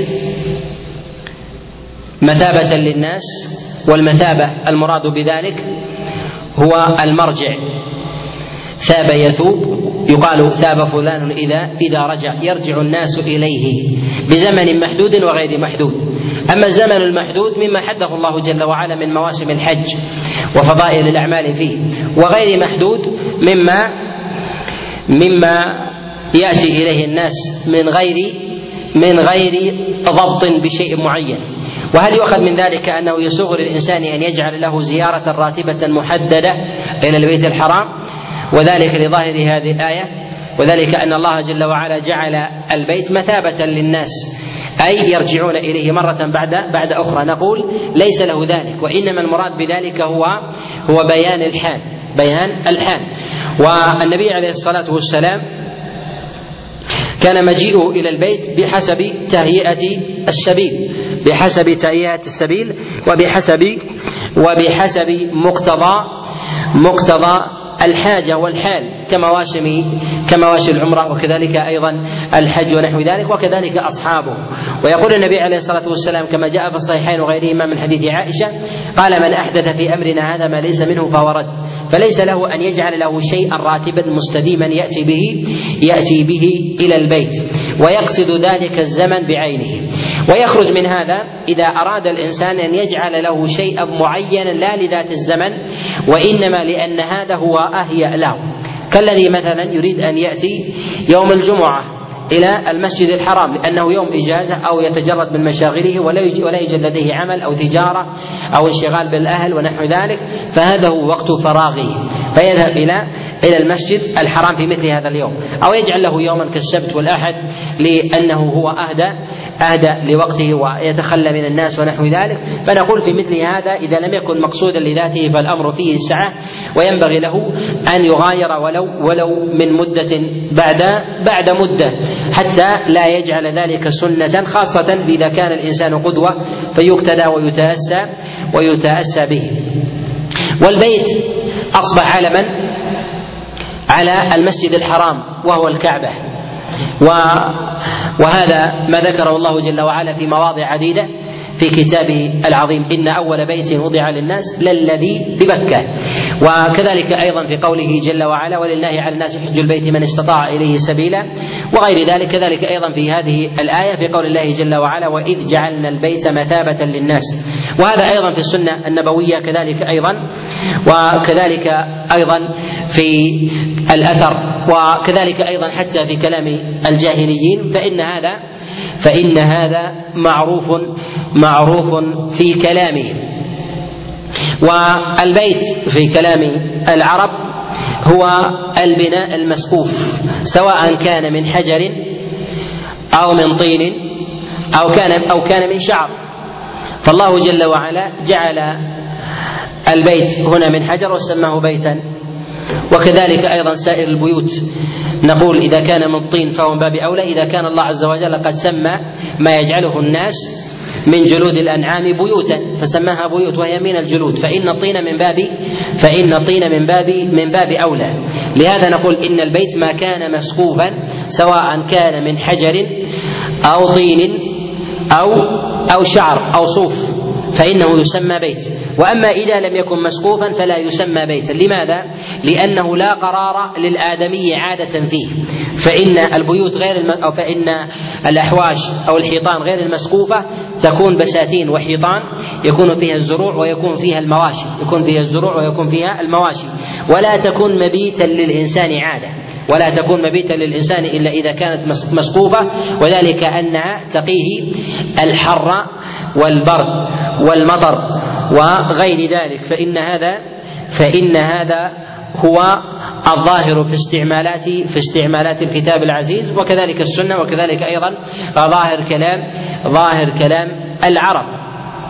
مثابة للناس، والمثابة المراد بذلك هو المرجع، ثاب يثوب، يقال ثاب فلان إذا إذا رجع، يرجع الناس إليه بزمن محدود وغير محدود. أما الزمن المحدود مما حده الله جل وعلا من مواسم الحج وفضائل الأعمال فيه، وغير محدود مما مما يأتي إليه الناس من غير من غير ضبط بشيء معين. وهل يؤخذ من ذلك أنه يسوغ للإنسان أن يجعل له زيارة راتبة محددة إلى البيت الحرام، وذلك لظاهر هذه الآية، وذلك أن الله جل وعلا جعل البيت مثابة للناس، أي يرجعون إليه مرة بعد بعد أخرى. نقول ليس له ذلك، وإنما المراد بذلك هو هو بيان الحال بيان الحال والنبي عليه الصلاة والسلام كان مجيئه إلى البيت بحسب تهيئة السبيل بحسب تهيئة السبيل وبحسب وبحسب مقتضى مقتضى الحاجة والحال كمواسم كمواسم العمرة، وكذلك أيضا الحج ونحو ذلك، وكذلك أصحابه. ويقول النبي عليه الصلاة والسلام كما جاء في الصحيحين وغيرهما من حديث عائشة قال: من أحدث في أمرنا هذا ما ليس منه فهو رد، فليس له أن يجعل له شيئا راتبا مستديما يأتي به يأتي به إلى البيت، ويقصد ذلك الزمن بعينه. ويخرج من هذا إذا أراد الإنسان أن يجعل له شيئا معينا لا لذات الزمن، وإنما لأن هذا هو أهيأ له، كالذي مثلا يريد أن يأتي يوم الجمعة إلى المسجد الحرام لأنه يوم إجازة أو يتجرد من مشاغله ولا يوجد لديه عمل أو تجارة أو انشغال بالأهل ونحو ذلك، فهذا هو وقت فراغه، فيذهب إلى إلى المسجد الحرام في مثل هذا اليوم، أو يجعل له يوما كالسبت والأحد لأنه هو أهدى أهدى لوقته ويتخلى من الناس ونحو ذلك. فنقول في مثل هذا إذا لم يكن مقصودا لذاته فالأمر فيه السعة، وينبغي له أن يغاير ولو ولو من مدة بعد بعد مدة، حتى لا يجعل ذلك سنة، خاصة إذا كان الإنسان قدوة فيقتدى ويتأسى ويتأسى به. والبيت أصبح علما على المسجد الحرام وهو الكعبة، وهذا ما ذكره الله جل وعلا في مواضع عديدة في كتابه العظيم: إن أول بيت وضع للناس للذي بمكة. وكذلك أيضا في قوله جل وعلا: ولله على الناس حج البيت من استطاع إليه سبيلا، وغير ذلك. كذلك أيضا في هذه الآية في قول الله جل وعلا: وإذ جعلنا البيت مثابة للناس. وهذا أيضا في السنة النبوية كذلك أيضا، وكذلك أيضا في الأثر، وكذلك أيضا حتى في كلام الجاهليين، فإن هذا فإن هذا معروف معروف في كلامهم. والبيت في كلام العرب هو البناء المسقوف، سواء كان من حجر أو من طين أو كان أو كان من شعر. فالله جل وعلا جعل البيت هنا من حجر وسماه بيتا. وكذلك أيضا سائر البيوت نقول إذا كان من طين فهو من باب أولى، إذا كان الله عز وجل قد سمى ما يجعله الناس من جلود الأنعام بيوتا فسماها بيوت وهي من الجلود، فإن الطين من باب فإن الطين من باب من باب أولى. لهذا نقول إن البيت ما كان مسقوفا سواء كان من حجر أو طين أو أو شعر أو صوف فإنه يسمى بيت. وأما إذا لم يكن مسقوفا فلا يسمى بيتا. لماذا؟ لأنه لا قرار للآدمي عادة فيه، فإن البيوت غير الم... أو فإن الأحواش أو الحيطان غير المسقوفة تكون بساتين وحيطان يكون فيها الزروع ويكون فيها المواشي يكون فيها الزروع ويكون فيها المواشي ولا تكون مبيتا للإنسان عادة ولا تكون مبيتا للإنسان إلا إذا كانت مسقوفة، وذلك أنها تقيه الحر والبرد والمطر وغير ذلك. فإن هذا فإن هذا هو الظاهر في استعمالات في استعمالات الكتاب العزيز، وكذلك السنة، وكذلك أيضا ظاهر كلام ظاهر كلام العرب.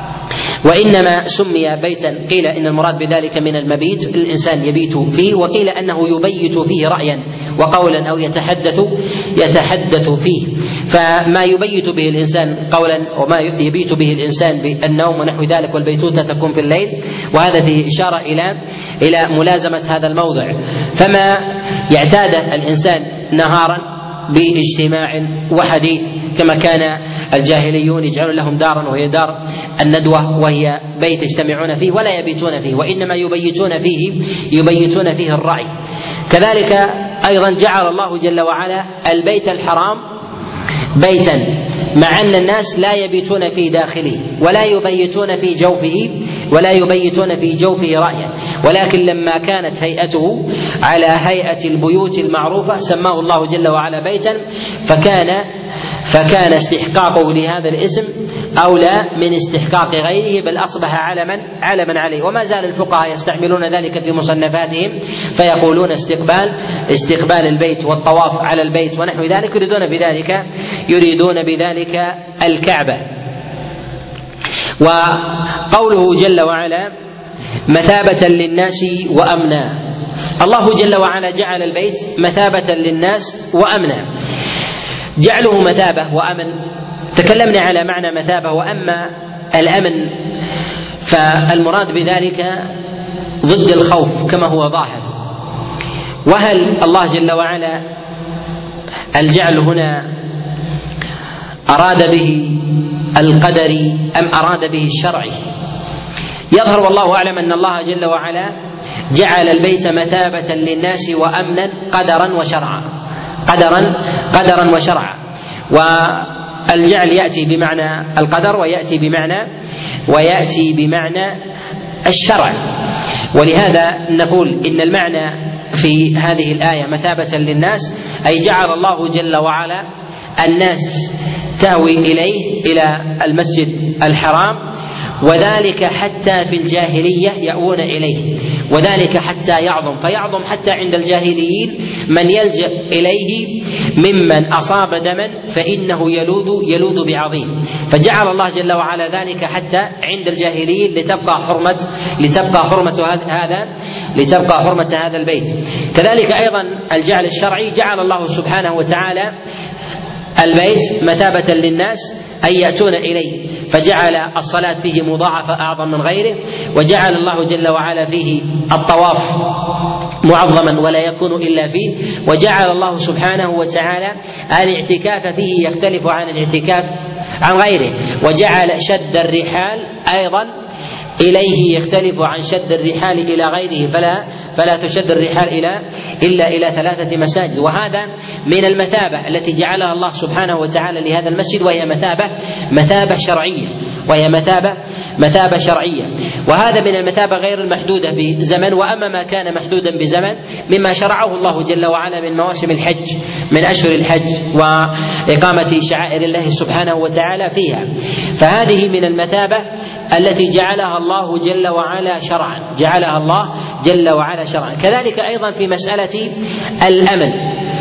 وإنما سمي بيتا قيل إن المراد بذلك من المبيت الإنسان يبيت فيه، وقيل أنه يبيت فيه رأيا وقولا أو يتحدث يتحدث فيه. فما يبيت به الإنسان قولا وما يبيت به الإنسان بالنوم ونحو ذلك، والبيتوتة تكون في الليل، وهذا فيه إشارة إلى إلى ملازمة هذا الموضع. فما يعتاد الإنسان نهارا باجتماع وحديث كما كان الجاهليون يجعلون لهم دارا وهي دار الندوة وهي بيت يجتمعون فيه ولا يبيتون فيه، وإنما يبيتون فيه يبيتون فيه الرعي. كذلك أيضا جعل الله جل وعلا البيت الحرام بيتا مع أن الناس لا يبيتون في داخله ولا يبيتون في جوفه ولا يبيتون في جوفه رأيا، ولكن لما كانت هيئته على هيئة البيوت المعروفة سماه الله جل وعلا بيتا، فكان فكان استحقاقه لهذا الاسم أولى من استحقاق غيره، بل أصبح علما علما عليه. وما زال الفقهاء يستعملون ذلك في مصنفاتهم فيقولون استقبال استقبال البيت والطواف على البيت ونحو ذلك، يريدون بذلك يريدون بذلك الكعبة. وقوله جل وعلا مثابة للناس وأمنا، الله جل وعلا جعل البيت مثابة للناس وأمنا. جعله مثابة وأمن تكلمنا على معنى مثابة، وأما الأمن فالمراد بذلك ضد الخوف كما هو ظاهر. وهل الله جل وعلا الجعل هنا أراد به القدري أم أراد به الشرعي؟ يظهر والله أعلم أن الله جل وعلا جعل البيت مثابة للناس وأمنا قدرا وشرعا قدرا قدرا وشرعا. والجعل يأتي بمعنى القدر ويأتي بمعنى ويأتي بمعنى الشرع. ولهذا نقول إن المعنى في هذه الآية مثابة للناس أي جعل الله جل وعلا الناس تهوي إليه إلى المسجد الحرام، وذلك حتى في الجاهلية يأوون إليه، وذلك حتى يعظم فيعظم حتى عند الجاهليين من يلجأ إليه ممن أصاب دما فإنه يلوذ يلوذ بعظيم، فجعل الله جل وعلا ذلك حتى عند الجاهليين لتبقى حرمة لتبقى حرمة هذا لتبقى حرمة هذا البيت. كذلك أيضا الجعل الشرعي جعل الله سبحانه وتعالى البيت مثابة للناس أي يأتون إليه، فجعل الصلاة فيه مضاعفة أعظم من غيره، وجعل الله جل وعلا فيه الطواف معظما ولا يكون إلا فيه، وجعل الله سبحانه وتعالى الاعتكاف فيه يختلف عن الاعتكاف عن غيره، وجعل شد الرحال أيضا إليه يختلف عن شد الرحال إلى غيره، فلا فلا تشد الرحال إلى إلا إلى ثلاثة مساجد. وهذا من المثابة التي جعلها الله سبحانه وتعالى لهذا المسجد، وهي مثابة مثابة شرعية وهي مثابة مثابة شرعية. وهذا من المثابة غير المحدودة بزمن. وأما ما كان محدودا بزمن مما شرعه الله جل وعلا من مواسم الحج من أشهر الحج وإقامة شعائر الله سبحانه وتعالى فيها، فهذه من المثابة التي جعلها الله جل وعلا شرعا جعلها الله جل وعلا شرعا. كذلك أيضا في مسألة الأمن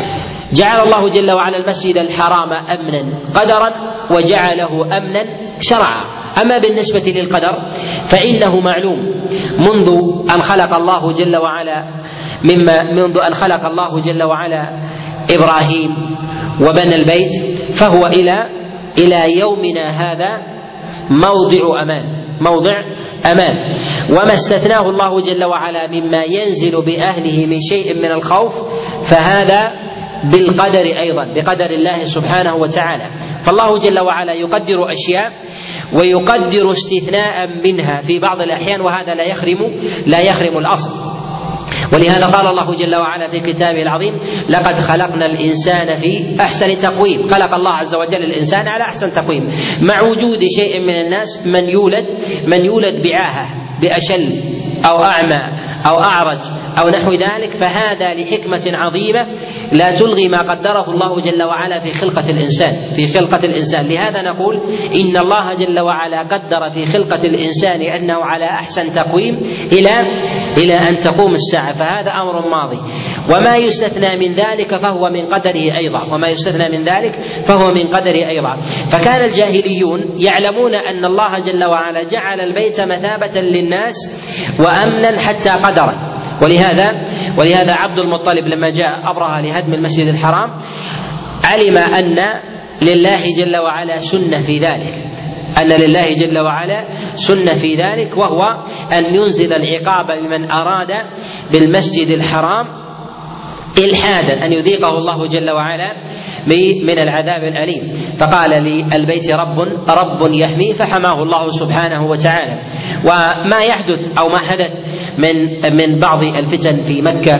جعل الله جل وعلا المسجد الحرام أمنا قدرا وجعله أمنا شرعا. أما بالنسبة للقدر فإنه معلوم منذ أن خلق الله جل وعلا مما منذ أن خلق الله جل وعلا إبراهيم وبنى البيت، فهو إلى إلى يومنا هذا موضع أمان موضع أمان وما استثناه الله جل وعلا مما ينزل بأهله من شيء من الخوف فهذا بالقدر أيضا، بقدر الله سبحانه وتعالى. فالله جل وعلا يقدر أشياء ويقدر استثناء منها في بعض الأحيان، وهذا لا يخرم لا يخرم الأصل. ولهذا قال الله جل وعلا في كتابه العظيم: لقد خلقنا الإنسان في أحسن تقويم. خلق الله عز وجل الإنسان على أحسن تقويم، مع وجود شيء من الناس من يولد من يولد بعاهة، بأشل أو أعمى أو أعرج أو نحو ذلك، فهذا لحكمة عظيمة لا تلغي ما قدره الله جل وعلا في خلقة الإنسان في خلقة الإنسان. لهذا نقول إن الله جل وعلا قدر في خلقة الإنسان أنه على أحسن تقويم إلى إلى أن تقوم الساعة، فهذا أمر ماضي. وما يستثنى من ذلك فهو من قدره أيضا وما يستثنى من ذلك فهو من قدره أيضا. فكان الجاهليون يعلمون أن الله جل وعلا جعل البيت مثابة للناس وأمنا حتى قدرا. ولهذا ولهذا عبد المطلب لما جاء أبرهة لهدم المسجد الحرام علم أن لله جل وعلا سنة في ذلك أن لله جل وعلا سنة في ذلك وهو أن ينزل العقاب بمن أراد بالمسجد الحرام إلحادا، أن يذيقه الله جل وعلا من العذاب الأليم. فقال للبيت رب رب يحمي فحماه الله سبحانه وتعالى. وما يحدث أو ما حدث من من بعض الفتن في مكة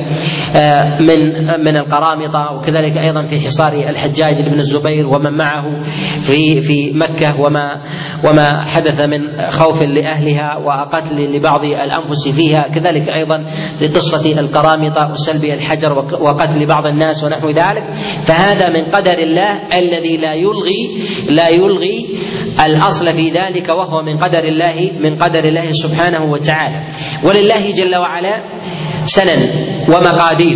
من من القرامطة، وكذلك أيضا في حصار الحجاج بن الزبير ومن معه في في مكة، وما وما حدث من خوف لأهلها وقتل لبعض الأنفس فيها، كذلك أيضا في قصة القرامطة وسلب الحجر وقتل بعض الناس ونحو ذلك. فهذا من قدر الله الذي لا يلغي لا يلغي الأصل في ذلك، وهو من قدر الله من قدر الله سبحانه وتعالى. ولله جل وعلا سنن ومقادير،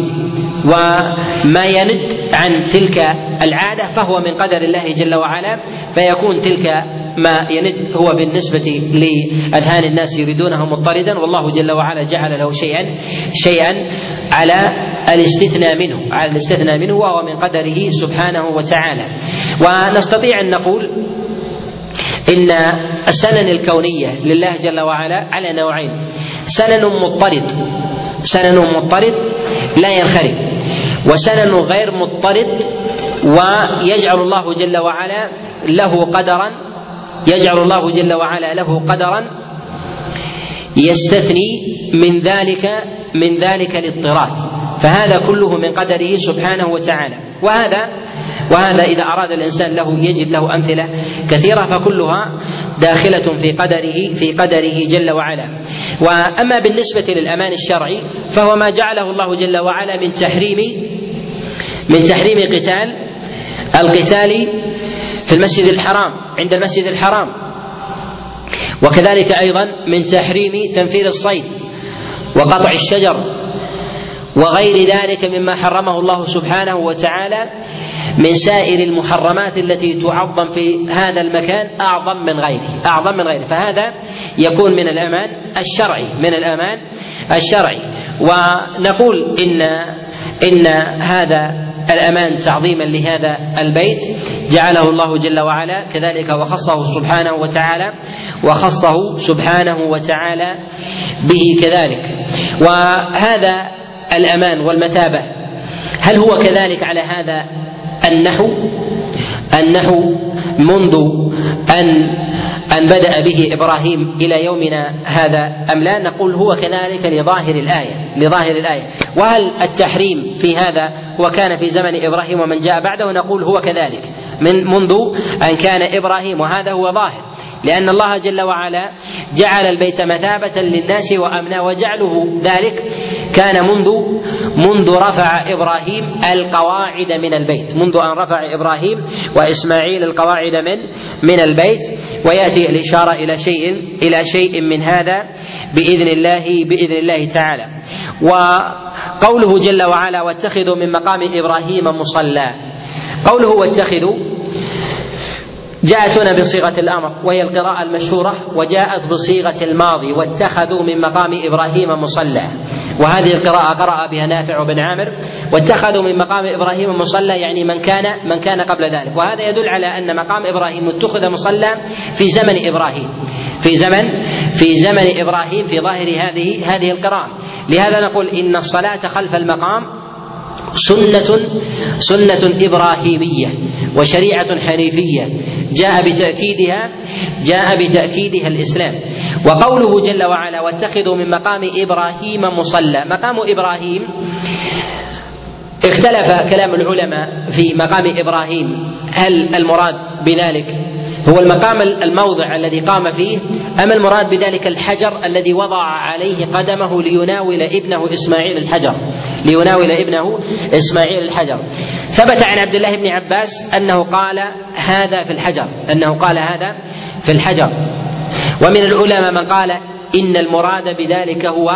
وما يند عن تلك العادة فهو من قدر الله جل وعلا، فيكون تلك ما يند هو بالنسبة لأذهان الناس يريدونه مضطردا، والله جل وعلا جعل له شيئا شيئا على الاستثناء منه على الاستثناء منه وهو من قدره سبحانه وتعالى. ونستطيع أن نقول إن السنن الكونية لله جل وعلا على نوعين: سنن مضطرد سنن مضطرد لا ينخرم، وسنن غير مضطرد ويجعل الله جل وعلا له قدرا يجعل الله جل وعلا له قدرا يستثني من ذلك من ذلك الاضطراد، فهذا كله من قدره سبحانه وتعالى. وهذا وهذا إذا أراد الإنسان له يجد له أمثلة كثيرة، فكلها داخلة في قدره في قدره جل وعلا. وأما بالنسبة للأمان الشرعي فهو ما جعله الله جل وعلا من تحريم من تحريم قتال القتال في المسجد الحرام عند المسجد الحرام، وكذلك أيضا من تحريم تنفير الصيد وقطع الشجر وغير ذلك مما حرمه الله سبحانه وتعالى من سائر المحرمات التي تعظم في هذا المكان أعظم من غيره أعظم من غيره فهذا يكون من الأمان الشرعي من الأمان الشرعي. ونقول إن إن هذا الأمان تعظيما لهذا البيت جعله الله جل وعلا كذلك، وخصه سبحانه وتعالى وخصه سبحانه وتعالى به كذلك. وهذا الأمان والمثابة هل هو كذلك على هذا النحو النحو منذ أن أن بدأ به إبراهيم إلى يومنا هذا أم لا؟ نقول هو كذلك لظاهر الآية لظاهر الآية. وهل التحريم في هذا هو كان في زمن إبراهيم ومن جاء بعده؟ نقول هو كذلك من منذ أن كان إبراهيم، وهذا هو ظاهر، لأن الله جل وعلا جعل البيت مثابة للناس وأمنا، وجعله ذلك كان منذ منذ رفع إبراهيم القواعد من البيت منذ أن رفع إبراهيم وإسماعيل القواعد من من البيت. ويأتي الإشارة إلى شيء إلى شيء من هذا بإذن الله بإذن الله تعالى. قوله جل وعلا واتخذوا من مقام إبراهيم مصلى، قوله واتخذوا جاءت هنا بصيغة الأمر وهي القراءة المشهورة، وجاءت بصيغة الماضي واتخذوا من مقام إبراهيم مصلى، وهذه القراءة قرأ بها نافع بن عامر واتخذوا من مقام إبراهيم مصلى، يعني من كان من كان قبل ذلك. وهذا يدل على أن مقام إبراهيم اتخذ مصلى في زمن إبراهيم في زمن في زمن إبراهيم في ظاهر هذه هذه القراءة. لهذا نقول إن الصلاة خلف المقام سنة سنة إبراهيمية وشريعة حنيفية جاء بتأكيدها جاء بتأكيدها الإسلام. وقوله جل وعلا واتخذوا من مقام إبراهيم مصلى، مقام إبراهيم اختلف كلام العلماء في مقام إبراهيم، هل المراد بذلك هو المقام الموضع الذي قام فيه، أم المراد بذلك الحجر الذي وضع عليه قدمه ليناول ابنه إسماعيل الحجر ليناول ابنه إسماعيل الحجر. ثبت عن عبد الله بن عباس أنه قال هذا في الحجر أنه قال هذا في الحجر ومن العلماء من قال إن المراد بذلك هو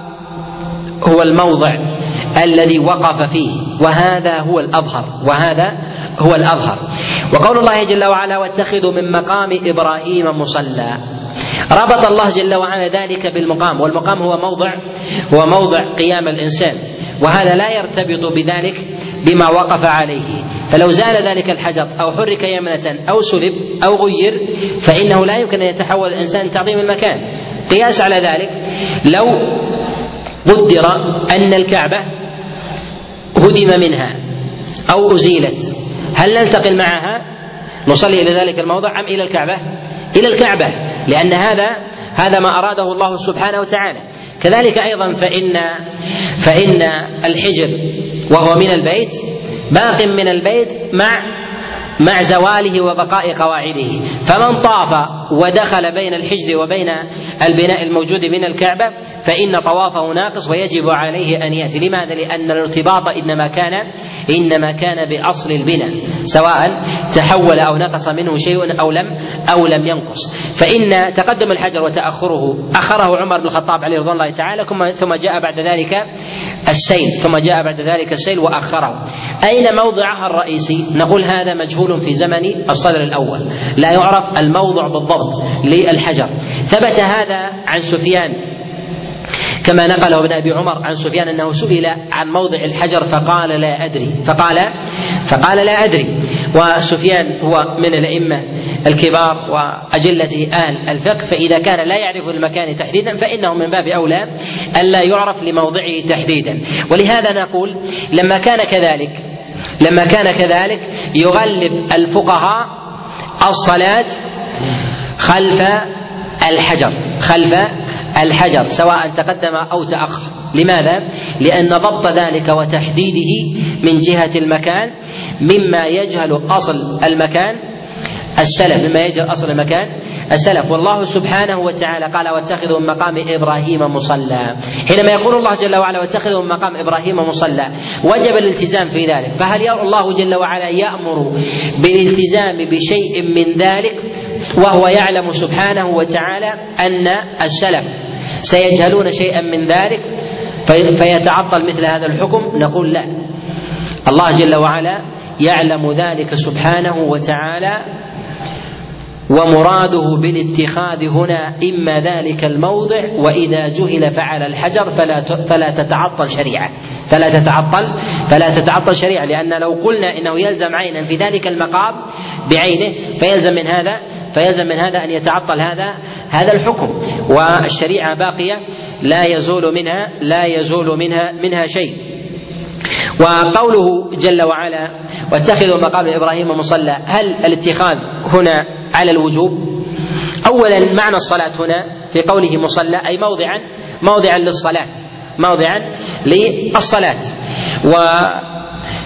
هو الموضع الذي وقف فيه، وهذا هو الأظهر وهذا هو الأظهر. وقول الله جل وعلا واتخذوا من مقام إبراهيم مصلى، ربط الله جل وعلا ذلك بالمقام، والمقام هو موضع هو موضع قيام الإنسان، وهذا لا يرتبط بذلك بما وقف عليه. فلو زال ذلك الحجر أو حرك يمنة أو سلب أو غير فإنه لا يمكن أن يتحول الإنسان تعظيم المكان. قياس على ذلك لو قدر أن الكعبة هدم منها أو أزيلت، هل ننتقل معها نصلي إلى ذلك الموضع أم إلى الكعبة؟ إلى الكعبة، لأن هذا هذا ما أراده الله سبحانه وتعالى. كذلك أيضا فإن فإن الحجر وهو من البيت باق من البيت مع مع زواله وبقاء قواعده، فمن طاف ودخل بين الحجر وبين البناء الموجود من الكعبة فإن طوافه ناقص ويجب عليه أن يأتي. لماذا؟ لأن الارتباط إنما كان إنما كان بأصل البناء، سواء تحول أو نقص منه شيء أو لم أو لم ينقص. فإن تقدم الحجر وتأخره أخره عمر بن الخطاب عليه رضوان الله تعالى، ثم جاء بعد ذلك السيل ثم جاء بعد ذلك السيل وأخره. أين موضعها الرئيسي؟ نقول هذا مجهول في زمن الصدر الأول، لا يعرف الموضع بالضبط للحجر. ثبت هذا عن سفيان كما نقله ابن أبي عمر عن سفيان أنه سئل عن موضع الحجر فقال لا أدري فقال فقال لا أدري. وسفيان هو من الأئمة الكبار وأجلة أهل الفقه، فإذا كان لا يعرف المكان تحديدا فإنه من باب أولى أن لا يعرف لموضعه تحديدا. ولهذا نقول لما كان كذلك لما كان كذلك يغلب الفقهاء الصلاة خلف الحجر خلف الحجر سواء تقدم أو تأخر. لماذا؟ لأن ضبط ذلك وتحديده من جهة المكان مما يجهل أصل المكان السلف مما يجهل أصل المكان السلف. والله سبحانه وتعالى قال واتخذوا من مقام إبراهيم مصلى. حينما يقول الله جل وعلا واتخذوا من مقام إبراهيم مصلى وجب الالتزام في ذلك. فهل الله جل وعلا يأمر بالالتزام بشيء من ذلك وهو يعلم سبحانه وتعالى أن السلف سيجهلون شيئا من ذلك فيتعطل مثل هذا الحكم؟ نقول لا، الله جل وعلا يعلم ذلك سبحانه وتعالى، ومراده بالاتخاذ هنا إما ذلك الموضع، وإذا جهل فعل الحجر فلا فلا تتعطل شريعة فلا تتعطل فلا تتعطل شريعة لأن لو قلنا إنه يلزم عينا في ذلك المقام بعينه فيلزم من هذا فيلزم من هذا أن يتعطل هذا هذا الحكم، والشريعة باقية لا يزول منها لا يزول منها منها شيء. وقوله جل وعلا واتخذوا مقام إبراهيم مصلى، هل الاتخاذ هنا على الوجوب؟ أولا معنى الصلاة هنا في قوله مصلى أي موضعا موضعا للصلاة موضعا للصلاة. ومن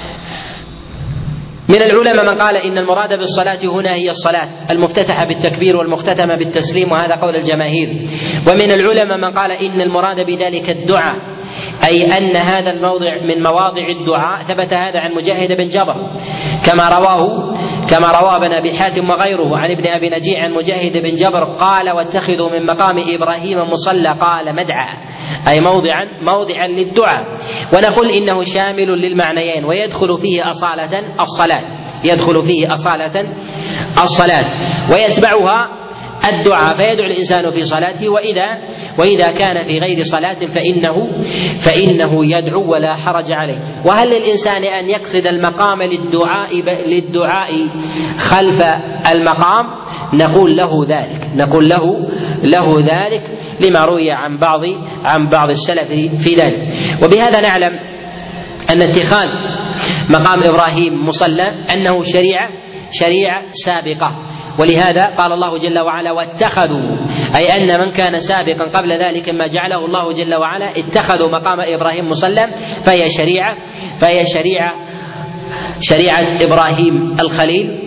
العلماء من قال إن المراد بالصلاة هنا هي الصلاة المفتتحة بالتكبير والمختتمة بالتسليم، وهذا قول الجماهير. ومن العلماء من قال إن المراد بذلك الدعاء، أي أن هذا الموضع من مواضع الدعاء. ثبت هذا عن مجاهد بن جبر كما رواه كما روى ابن أبي حاتم وغيره عن ابن أبي نجيع عن مجاهد بن جبر قال: واتخذوا من مقام إبراهيم مصلى، قال مدعى أي موضعا موضعا للدعاء. ونقول إنه شامل للمعنيين، ويدخل فيه أصالة الصلاة يدخل فيه أصالة الصلاة ويتبعها الدعاء، فيدعو الإنسان في صلاته، وإذا وإذا كان في غير صلاة فإنه فإنه يدعو ولا حرج عليه. وهل للإنسان أن يقصد المقام للدعاء للدعاء خلف المقام؟ نقول له ذلك نقول له له ذلك لما روي عن بعض عن بعض السلف في ذلك. وبهذا نعلم أن اتخاذ مقام إبراهيم مصلى أنه شريعة شريعة سابقة، ولهذا قال الله جل وعلا: واتخذوا، أي أن من كان سابقا قبل ذلك ما جعله الله جل وعلا اتخذوا مقام إبراهيم مصلى، فهي شريعة فهي شريعة شريعة إبراهيم الخليل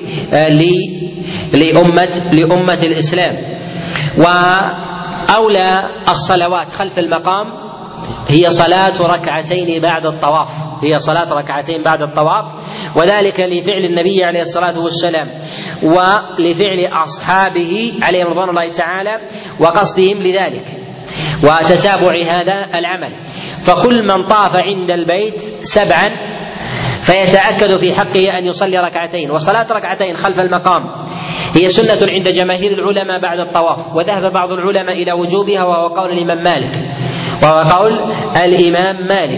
لأمة لأمة الإسلام. وأولى الصلوات خلف المقام هي صلاة ركعتين بعد الطواف هي صلاة ركعتين بعد الطواف وذلك لفعل النبي عليه الصلاة والسلام ولفعل أصحابه عليهم رضوان الله تعالى وقصدهم لذلك وتتابع هذا العمل. فكل من طاف عند البيت سبعا فيتأكد في حقه أن يصلي ركعتين. وصلاة ركعتين خلف المقام هي سنة عند جماهير العلماء بعد الطواف، وذهب بعض العلماء إلى وجوبها وهو قول الإمام مالك وهو قول الإمام مالك.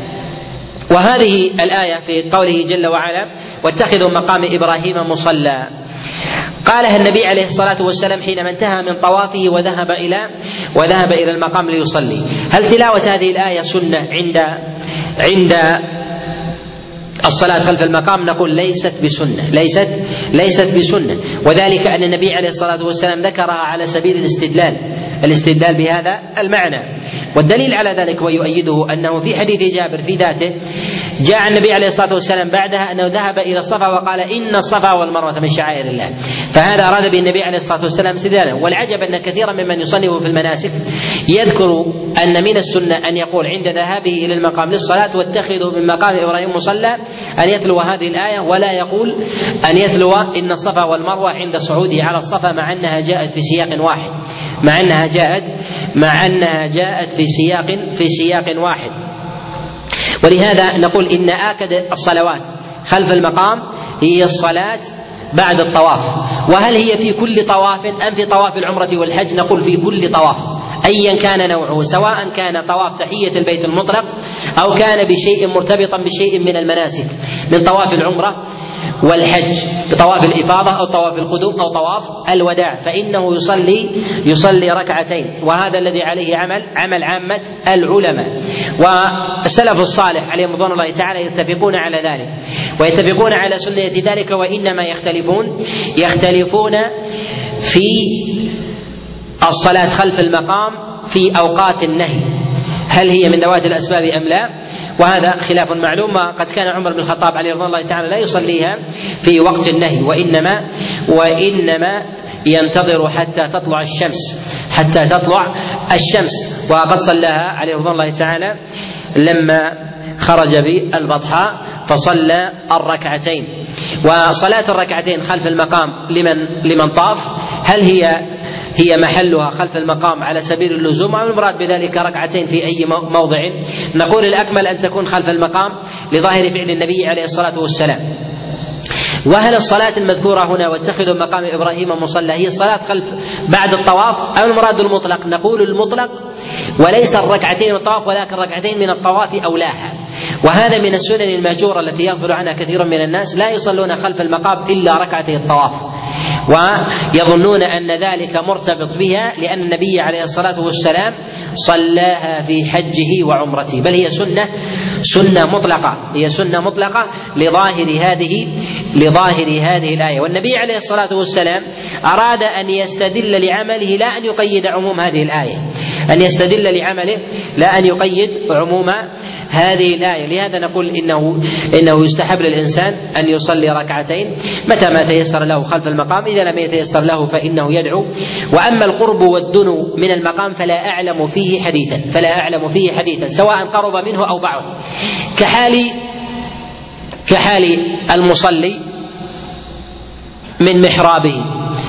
وهذه الآية في قوله جل وعلا: واتخذوا مقام إبراهيم مصلى، قالها النبي عليه الصلاة والسلام حينما انتهى من طوافه وذهب إلى وذهب إلى المقام ليصلي. هل تلاوة هذه الآية سنة عند عند الصلاة خلف المقام؟ نقول ليست بسنة ليست ليست بسنة وذلك أن النبي عليه الصلاة والسلام ذكرها على سبيل الاستدلال الاستدلال بهذا المعنى. والدليل على ذلك ويؤيده أنه في حديث جابر في ذاته جاء النبي عليه الصلاة والسلام بعدها أنه ذهب إلى الصفا وقال: إن الصفا والمروة من شعائر الله. فهذا أراد بالنبي عليه الصلاة والسلام استدلالا. والعجب أن كثيرا ممن يصنف في المناسك يذكر أن من السنة أن يقول عند ذهابه إلى المقام للصلاة: واتخذوا من مقام إبراهيم مصلى، أن يتلو هذه الآية، ولا يقول أن يتلو إن الصفا والمروة عند صعوده على الصفا، مع أنها جاءت في سياق واحد مع أنها جاءت مع أنها جاءت في سياق في سياق واحد. ولهذا نقول إن آكد الصلوات خلف المقام هي الصلاة بعد الطواف. وهل هي في كل طواف أم في طواف العمرة والحج؟ نقول في كل طواف أيا كان نوعه، سواء كان طواف تحية البيت المطلق أو كان بشيء مرتبطا بشيء من المناسك من طواف العمرة والحج، بطواف الإفاضة أو طواف القدوم أو طواف الوداع، فإنه يصلي يصلي ركعتين. وهذا الذي عليه عمل عمل عامة العلماء. والسلف الصالح عليهم رضوان الله تعالى يتفقون على ذلك ويتفقون على سنة ذلك، وإنما يختلفون يختلفون في الصلاة خلف المقام في أوقات النهي، هل هي من ذوات الأسباب أم لا؟ وهذا خلاف معلوم. قد كان عمر بن الخطاب عليه رضوان الله تعالى لا يصليها في وقت النهي، وإنما وإنما ينتظر حتى تطلع الشمس حتى تطلع الشمس وقد صلاها عليه رضوان الله تعالى لما خرج بالبطحاء فصلى الركعتين. وصلاة الركعتين خلف المقام لمن لمن طاف هل هي هي محلها خلف المقام على سبيل اللزوم، أو المراد بذلك ركعتين في أي موضع؟ نقول الأكمل أن تكون خلف المقام لظاهر فعل النبي عليه الصلاة والسلام. وهل الصلاة المذكورة هنا واتخذوا مقام إبراهيم مصلى هي الصلاة خلف بعد الطواف أو المراد المطلق؟ نقول المطلق، وليس الركعتين من الطواف ولكن ركعتين من الطواف أولاها. وهذا من السنن المهجورة التي يغفل عنها كثير من الناس، لا يصلون خلف المقام إلا ركعتي الطواف ويظنون أن ذلك مرتبط بها، لأن النبي عليه الصلاة والسلام صلاها في حجه وعمرته، بل هي سنة سنة مطلقة هي سنة مطلقة لظاهر هذه لظاهر هذه الآية. والنبي عليه الصلاة والسلام أراد أن يستدل لعمله لا أن يقيد عموم هذه الآية أن يستدل لعمله لا أن يقيد عموم هذه الآية. لهذا نقول إنه إنه يستحب للإنسان أن يصلي ركعتين متى ما تيسر له خلف المقام، إذا لم يتيسر له فإنه يدعو. وأما القرب والدنو من المقام فلا أعلم فيه حديثا فلا أعلم فيه حديثا سواء قرب منه أو بعد، كحال كحال المصلي من محرابه،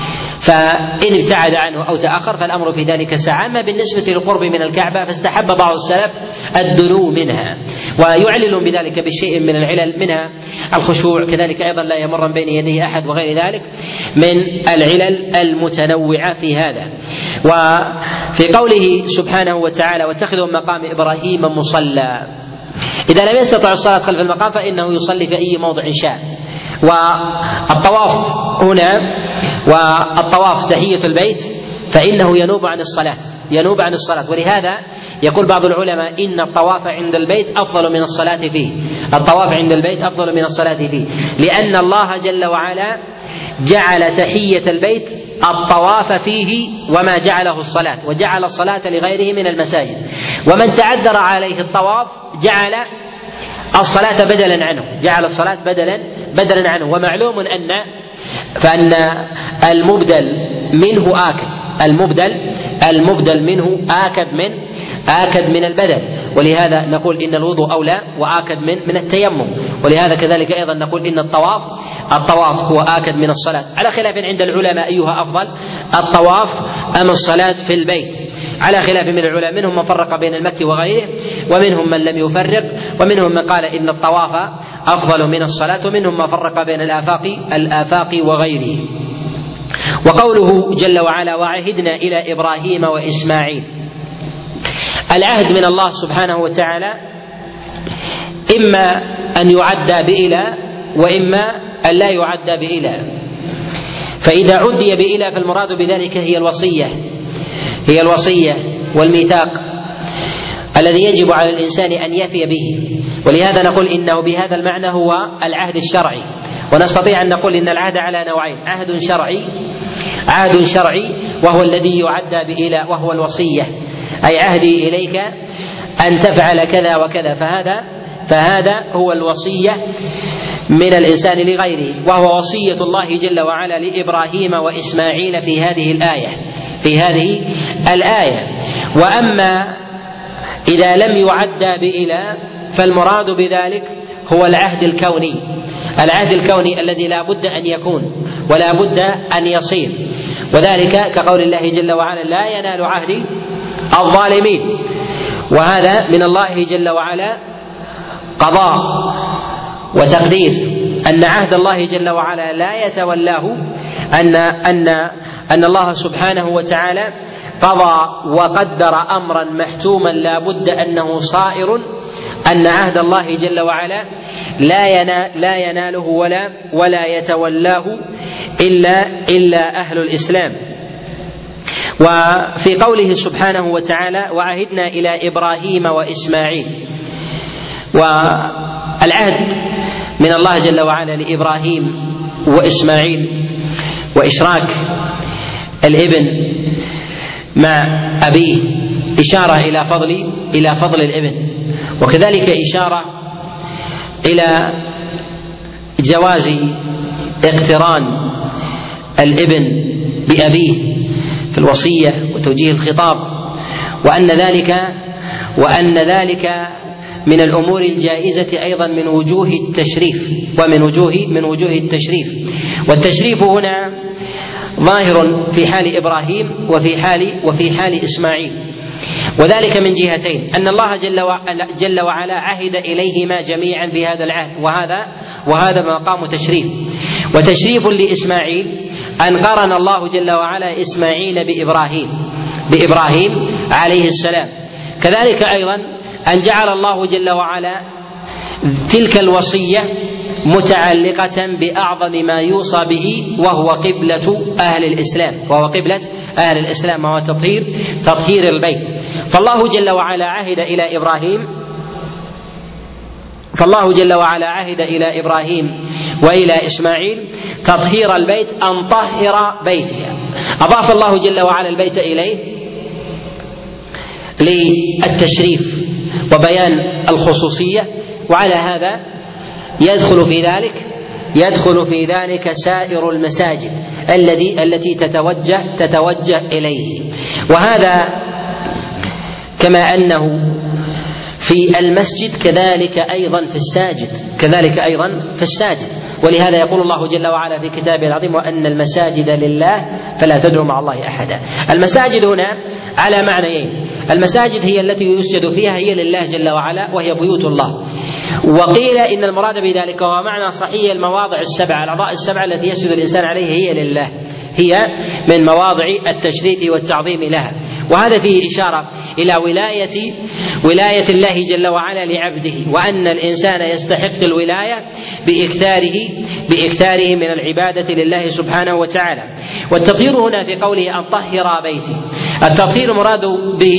فإن ابتعد عنه أو تأخر فالأمر في ذلك سعة. أما بالنسبة للقرب من الكعبة فاستحب بعض السلف الدنو منها، ويعلل بذلك بشيء من العلل، منها الخشوع، كذلك أيضا لا يمر بين يديه أحد، وغير ذلك من العلل المتنوعة في هذا. وفي قوله سبحانه وتعالى واتخذوا مقام إبراهيم مصلى، إذا لم يستطع الصلاة خلف المقام فإنه يصلي في أي موضع شاء. والطواف هنا والطواف تحية البيت فإنه ينوب عن الصلاة ينوب عن الصلاة ولهذا يقول بعض العلماء إن الطواف عند البيت أفضل من الصلاة فيه الطواف عند البيت أفضل من الصلاة فيه لأن الله جل وعلا جعل تحية البيت الطواف فيه وما جعله الصلاة، وجعل الصلاة لغيره من المساجد، ومن تعذر عليه الطواف جعل الصلاة بدلا عنه جعل الصلاة بدلا بدلا عنه ومعلوم أن فأن المبدل منه آكد المبدل المبدل منه آكد من آكد من البدل، ولهذا نقول إن الوضوء أولى وآكد من من التيمم، ولهذا كذلك أيضا نقول إن الطواف الطواف هو آكد من الصلاة، على خلاف عند العلماء أيها أفضل الطواف أم الصلاة في البيت، على خلاف من العلماء، منهم من فرق بين المكي وغيره، ومنهم من لم يفرق، ومنهم من قال إن الطواف أفضل من الصلاة، ومنهم من فرق بين الآفاق الآفاق وغيره. وقوله جل وعلا وعهدنا إلى إبراهيم وإسماعيل، العهد من الله سبحانه وتعالى إما أن يعدى بإلى وإما أن لا يعدى بإلى، فإذا عدي بإلى فالمراد بذلك هي الوصية هي الوصية والميثاق الذي يجب على الإنسان أن يفي به، ولهذا نقول إنه بهذا المعنى هو العهد الشرعي. ونستطيع أن نقول إن العهد على نوعين، عهد شرعي عهد شرعي وهو الذي يعدى بإلى وهو الوصية، أي عهدي إليك أن تفعل كذا وكذا، فهذا فهذا هو الوصية من الإنسان لغيره، وهو وصية الله جل وعلا لإبراهيم وإسماعيل في هذه الآية في هذه الآية. وأما إذا لم يعدى بإلى فالمراد بذلك هو العهد الكوني العهد الكوني الذي لا بد أن يكون ولا بد أن يصير، وذلك كقول الله جل وعلا لا ينال عهدي الظالمين، وهذا من الله جل وعلا قضاء وتقدير، أن عهد الله جل وعلا لا يتولاه أن أن أن الله سبحانه وتعالى قضى وقدر أمرا محتوما لا بد أنه صائر، أن عهد الله جل وعلا لا ينال لا يناله ولا ولا يتولاه إلا إلا أهل الإسلام. وفي قوله سبحانه وتعالى وعهدنا إلى إبراهيم وإسماعيل، والعهد من الله جل وعلا لإبراهيم وإسماعيل وإشراك الابن مع أبيه إشارة إلى فضل إلى فضل الابن، وكذلك إشارة إلى جواز اقتران الابن بأبيه في الوصية وتوجيه الخطاب، وأن ذلك وأن ذلك من الأمور الجائزة أيضا من وجوه التشريف ومن وجوه من وجوه التشريف. والتشريف هنا ظاهر في حال إبراهيم وفي حال وفي حال إسماعيل، وذلك من جهتين، أن الله جل وعلا, جل وعلا عهد إليهما جميعا بهذا العهد، وهذا وهذا مقام تشريف. وتشريف لإسماعيل أن قرن الله جل وعلا إسماعيل بإبراهيم بإبراهيم عليه السلام، كذلك أيضا أن جعل الله جل وعلا تلك الوصية متعلقة بأعظم ما يوصى به وهو قبلة أهل الإسلام وهو قبلة أهل الإسلام وهو تطهير تطهير البيت. فالله جل وعلا عهد إلى إبراهيم فالله جل وعلا عهد إلى إبراهيم وإلى إسماعيل تطهير البيت، أن طهر بيتها. أضاف الله جل وعلا البيت إليه للتشريف وبيان الخصوصية، وعلى هذا يدخل في ذلك يدخل في ذلك سائر المساجد الذي التي تتوجه تتوجه إليه، وهذا كما أنه في المسجد كذلك أيضا في الساجد كذلك أيضا في الساجد ولهذا يقول الله جل وعلا في كتابه العظيم: وأن المساجد لله فلا تدعوا مع الله أحدا. المساجد هنا على معنيين: المساجد هي التي يسجد فيها، هي لله جل وعلا وهي بيوت الله. وقيل إن المراد بذلك هو معنى صحيح المواضع السبعة، الأعضاء السبعة التي يسجد الإنسان عليها هي لله، هي من مواضع التشريف والتعظيم لها. وهذا فيه إشارة إلى ولاية ولاية الله جل وعلا لعبده، وأن الإنسان يستحق الولاية بإكثاره بإكثاره من العبادة لله سبحانه وتعالى. والتطهير هنا في قوله أن طهر بيتي، التطهير مراد به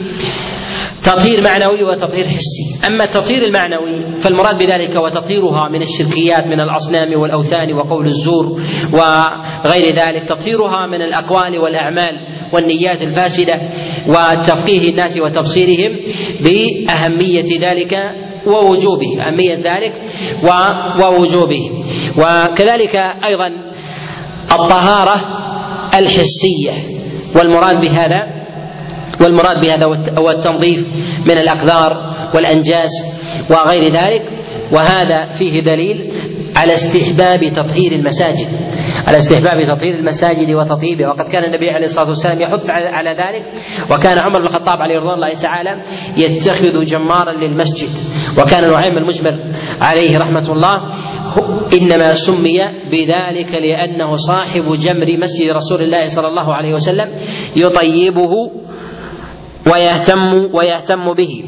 تطهير معنوي وتطهير حسي. أما التطهير المعنوي فالمراد بذلك وتطهيرها من الشركيات من الأصنام والأوثان وقول الزور وغير ذلك، تطهيرها من الأقوال والأعمال والنيات الفاسدة، وتفقيه الناس وتبصيرهم بأهمية ذلك ووجوبه أهمية ذلك ووجوبه. وكذلك أيضا الطهارة الحسية، والمراد بهذا والمراد بهذا هو التنظيف من الأقذار والأنجاس وغير ذلك. وهذا فيه دليل على استحباب تطهير المساجد على استحباب تطهير المساجد وتطيبها، وقد كان النبي عليه الصلاة والسلام يحث على ذلك. وكان عمر بن الخطاب عليه رضوان الله تعالى يتخذ جمارا للمسجد، وكان نعيم المجمر عليه رحمة الله إنما سمي بذلك لأنه صاحب جمر مسجد رسول الله صلى الله عليه وسلم يطيبه ويهتم ويهتم به.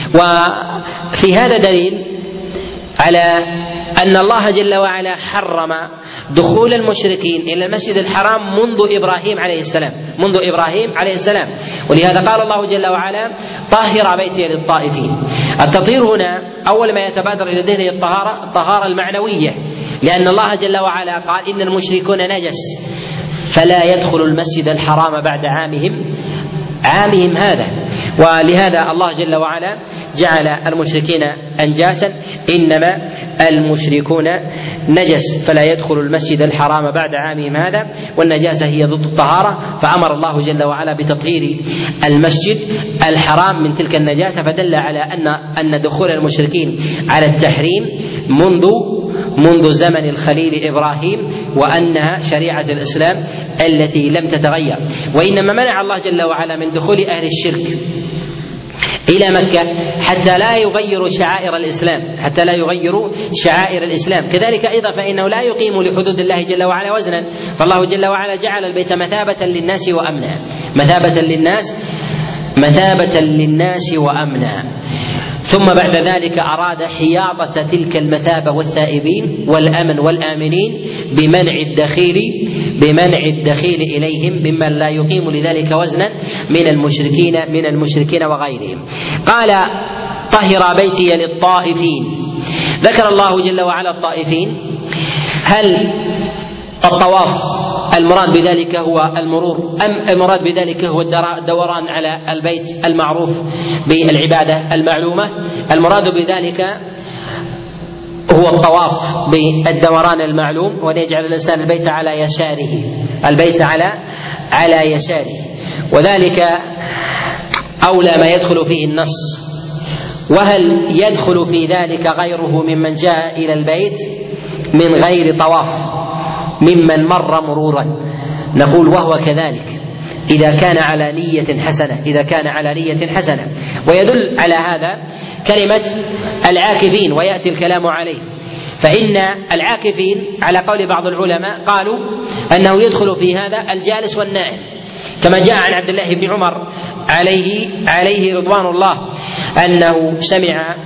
وفي هذا دليل على أن الله جل وعلا حرم دخول المشركين إلى المسجد الحرام منذ إبراهيم عليه السلام منذ إبراهيم عليه السلام ولهذا قال الله جل وعلا: طهر بيتي للطائفين. التطهير هنا أول ما يتبادر إلى ذهنه الطهارة الطهارة المعنوية، لأن الله جل وعلا قال: إن المشركون نجس فلا يدخل المسجد الحرام بعد عامهم عامهم هذا. ولهذا الله جل وعلا جعل المشركين أنجاسا: إنما المشركون نجس فلا يدخل المسجد الحرام بعد عامهم هذا. والنجاسة هي ضد الطهارة، فأمر الله جل وعلا بتطهير المسجد الحرام من تلك النجاسة، فدل على أن أن دخول المشركين على التحريم منذ منذ زمن الخليل إبراهيم، وأنها شريعة الإسلام التي لم تتغير. وإنما منع الله جل وعلا من دخول أهل الشرك إلى مكة حتى لا يغيروا شعائر الإسلام حتى لا يغيروا شعائر الإسلام. كذلك أيضا فإنه لا يقيم لحدود الله جل وعلا وزنا، فالله جل وعلا جعل البيت مثابة للناس وأمنا مثابة للناس مثابة للناس وأمنا. ثم بعد ذلك أراد حياطة تلك المثابة والثائبين والأمن والآمنين بمنع الدخيل بمنع الدخيل إليهم ممن لا يقيم لذلك وزنا من المشركين من المشركين وغيرهم. قال: طهر بيتي للطائفين. ذكر الله جل وعلا الطائفين. هل الطواف المراد بذلك هو المرور، أم المراد بذلك هو الدوران على البيت المعروف بالعبادة المعلومة؟ المراد بذلك هو الطواف بالدوران المعلوم، وأن يجعل الإنسان البيت على يساره البيت على على يساره وذلك أولى ما يدخل فيه النص. وهل يدخل في ذلك غيره ممن جاء إلى البيت من غير طواف ممن مر مرورا؟ نقول وهو كذلك إذا كان على نية حسنة إذا كان على نية حسنة. ويدل على هذا كلمة العاكفين، ويأتي الكلام عليه. فإن العاكفين على قول بعض العلماء قالوا أنه يدخل في هذا الجالس والنائم، كما جاء عن عبد الله بن عمر عليه عليه رضوان الله أنه سمع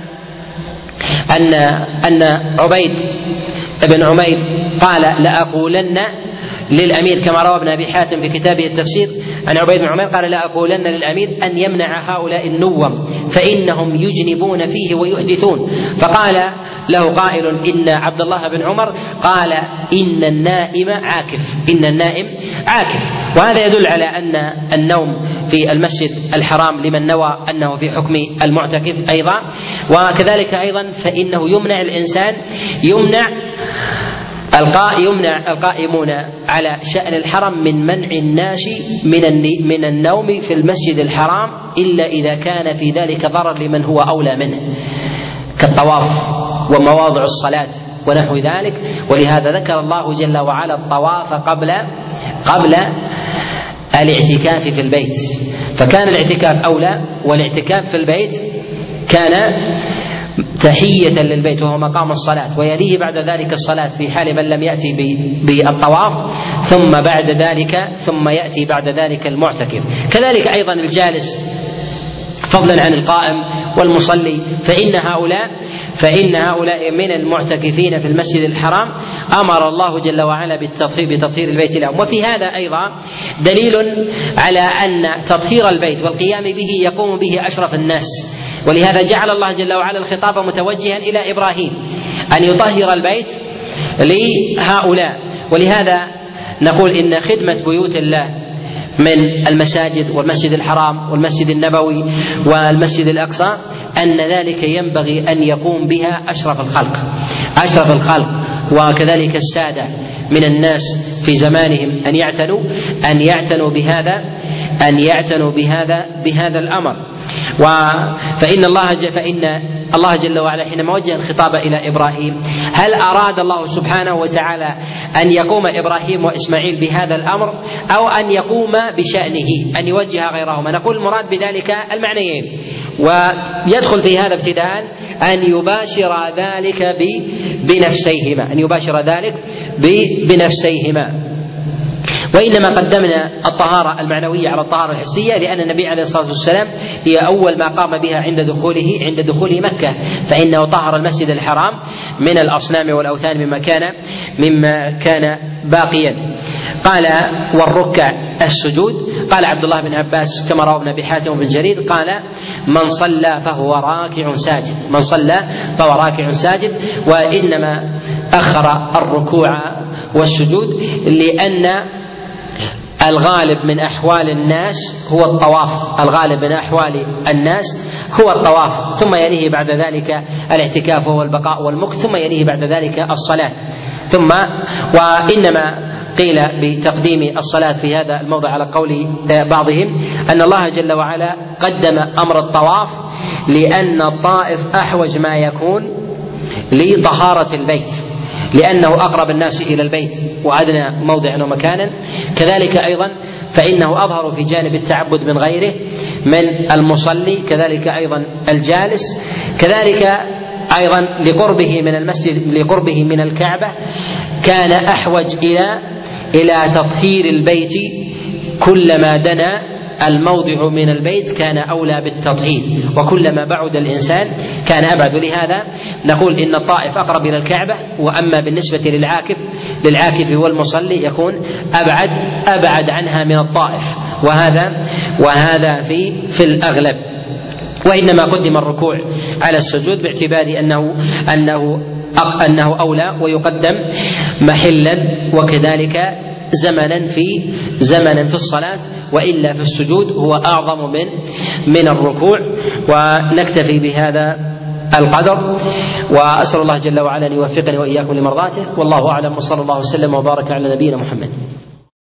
أن أن عبيد بن عمير قال: لأقولن للأمير، كما روى ابن أبي حاتم في كتابه التفسير أن عبيد بن عمير قال: لأقولن للأمير أن يمنع هؤلاء النوم فإنهم يجنبون فيه ويحدثون. فقال له قائل: إن عبد الله بن عمر قال: إن النائم عاكف إن النائم عاكف. وهذا يدل على أن النوم في المسجد الحرام لمن نوى أنه في حكم المعتكف أيضا. وكذلك أيضا فإنه يمنع الإنسان يمنع يمنع القائمون على شأن الحرم من منع الناس من من النوم في المسجد الحرام إلا إذا كان في ذلك ضرر لمن هو أولى منه، كالطواف ومواضع الصلاة ونحو ذلك. ولهذا ذكر الله جل وعلا الطواف قبل قبل الاعتكاف في البيت، فكان الاعتكاف أولى، والاعتكاف في البيت كان تحية للبيت وهو مقام الصلاة، ويليه بعد ذلك الصلاة في حال من لم يأتي بالطواف، ثم بعد ذلك ثم يأتي بعد ذلك المعتكف. كذلك أيضا الجالس فضلا عن القائم والمصلي، فإن هؤلاء فإن هؤلاء من المعتكفين في المسجد الحرام أمر الله جل وعلا بالتطهير بتطهير البيت لهم. وفي هذا أيضا دليل على أن تطهير البيت والقيام به يقوم به أشرف الناس، ولهذا جعل الله جل وعلا الخطاب متوجها إلى إبراهيم أن يطهر البيت لهؤلاء. ولهذا نقول إن خدمة بيوت الله من المساجد والمسجد الحرام والمسجد النبوي والمسجد الأقصى أن ذلك ينبغي أن يقوم بها أشرف الخلق أشرف الخلق وكذلك السادة من الناس في زمانهم أن يعتنوا أن يعتنوا بهذا أن يعتنوا بهذا بهذا الأمر. فإن الله فإن الله جل وعلا حينما وجه الخطاب إلى إبراهيم، هل أراد الله سبحانه وتعالى أن يقوم إبراهيم وإسماعيل بهذا الأمر، أو أن يقوم بشأنه أن يوجه غيرهما؟ نقول المراد بذلك المعنيين، ويدخل في هذا ابتداء أن يباشر ذلك بنفسيهما أن يباشر ذلك بنفسيهما. وإنما قدمنا الطهارة المعنوية على الطهارة الحسية لأن النبي عليه الصلاة والسلام هي أول ما قام بها عند دخوله عند دخول مكة، فإنه طهر المسجد الحرام من الأصنام والأوثان مما كان مما كان باقيا. قال والركع السجود. قال عبد الله بن عباس كما روى ابن أبي حاتم بن جرير قال من صلى فهو راكع ساجد من صلى فهو راكع ساجد وإنما أخر الركوع والسجود لأن الغالب من أحوال الناس هو الطواف الغالب من أحوال الناس هو الطواف، ثم يليه بعد ذلك الاعتكاف وهو البقاء والمكث، ثم يليه بعد ذلك الصلاة. ثم وإنما قيل بتقديم الصلاة في هذا الموضع على قول بعضهم أن الله جل وعلا قدم أمر الطواف لأن الطائف أحوج ما يكون لطهارة البيت، لأنه أقرب الناس إلى البيت وأدنى موضعا ومكانا. كذلك أيضا فإنه أظهر في جانب التعبد من غيره من المصلي، كذلك أيضا الجالس، كذلك أيضا لقربه من المسجد لقربه من الكعبة كان أحوج إلى إلى تطهير البيت. كلما دنا الموضع من البيت كان أولى بالتطهير، وكلما بعد الإنسان كان أبعد. لهذا نقول إن الطائف أقرب إلى الكعبة، وأما بالنسبة للعاكف للعاكف والمصلي يكون أبعد أبعد عنها من الطائف، وهذا وهذا في في الأغلب. وإنما قدم الركوع على السجود باعتبار أنه أنه أنه أولى ويقدم محلا وكذلك زمنا في زمنا في الصلاة، وإلا في السجود هو أعظم من من الركوع. ونكتفي بهذا القدر، وأسأل الله جل وعلا أن يوفقني وإياكم لمرضاته، والله أعلم، وصلى الله وسلم وبارك على نبينا محمد.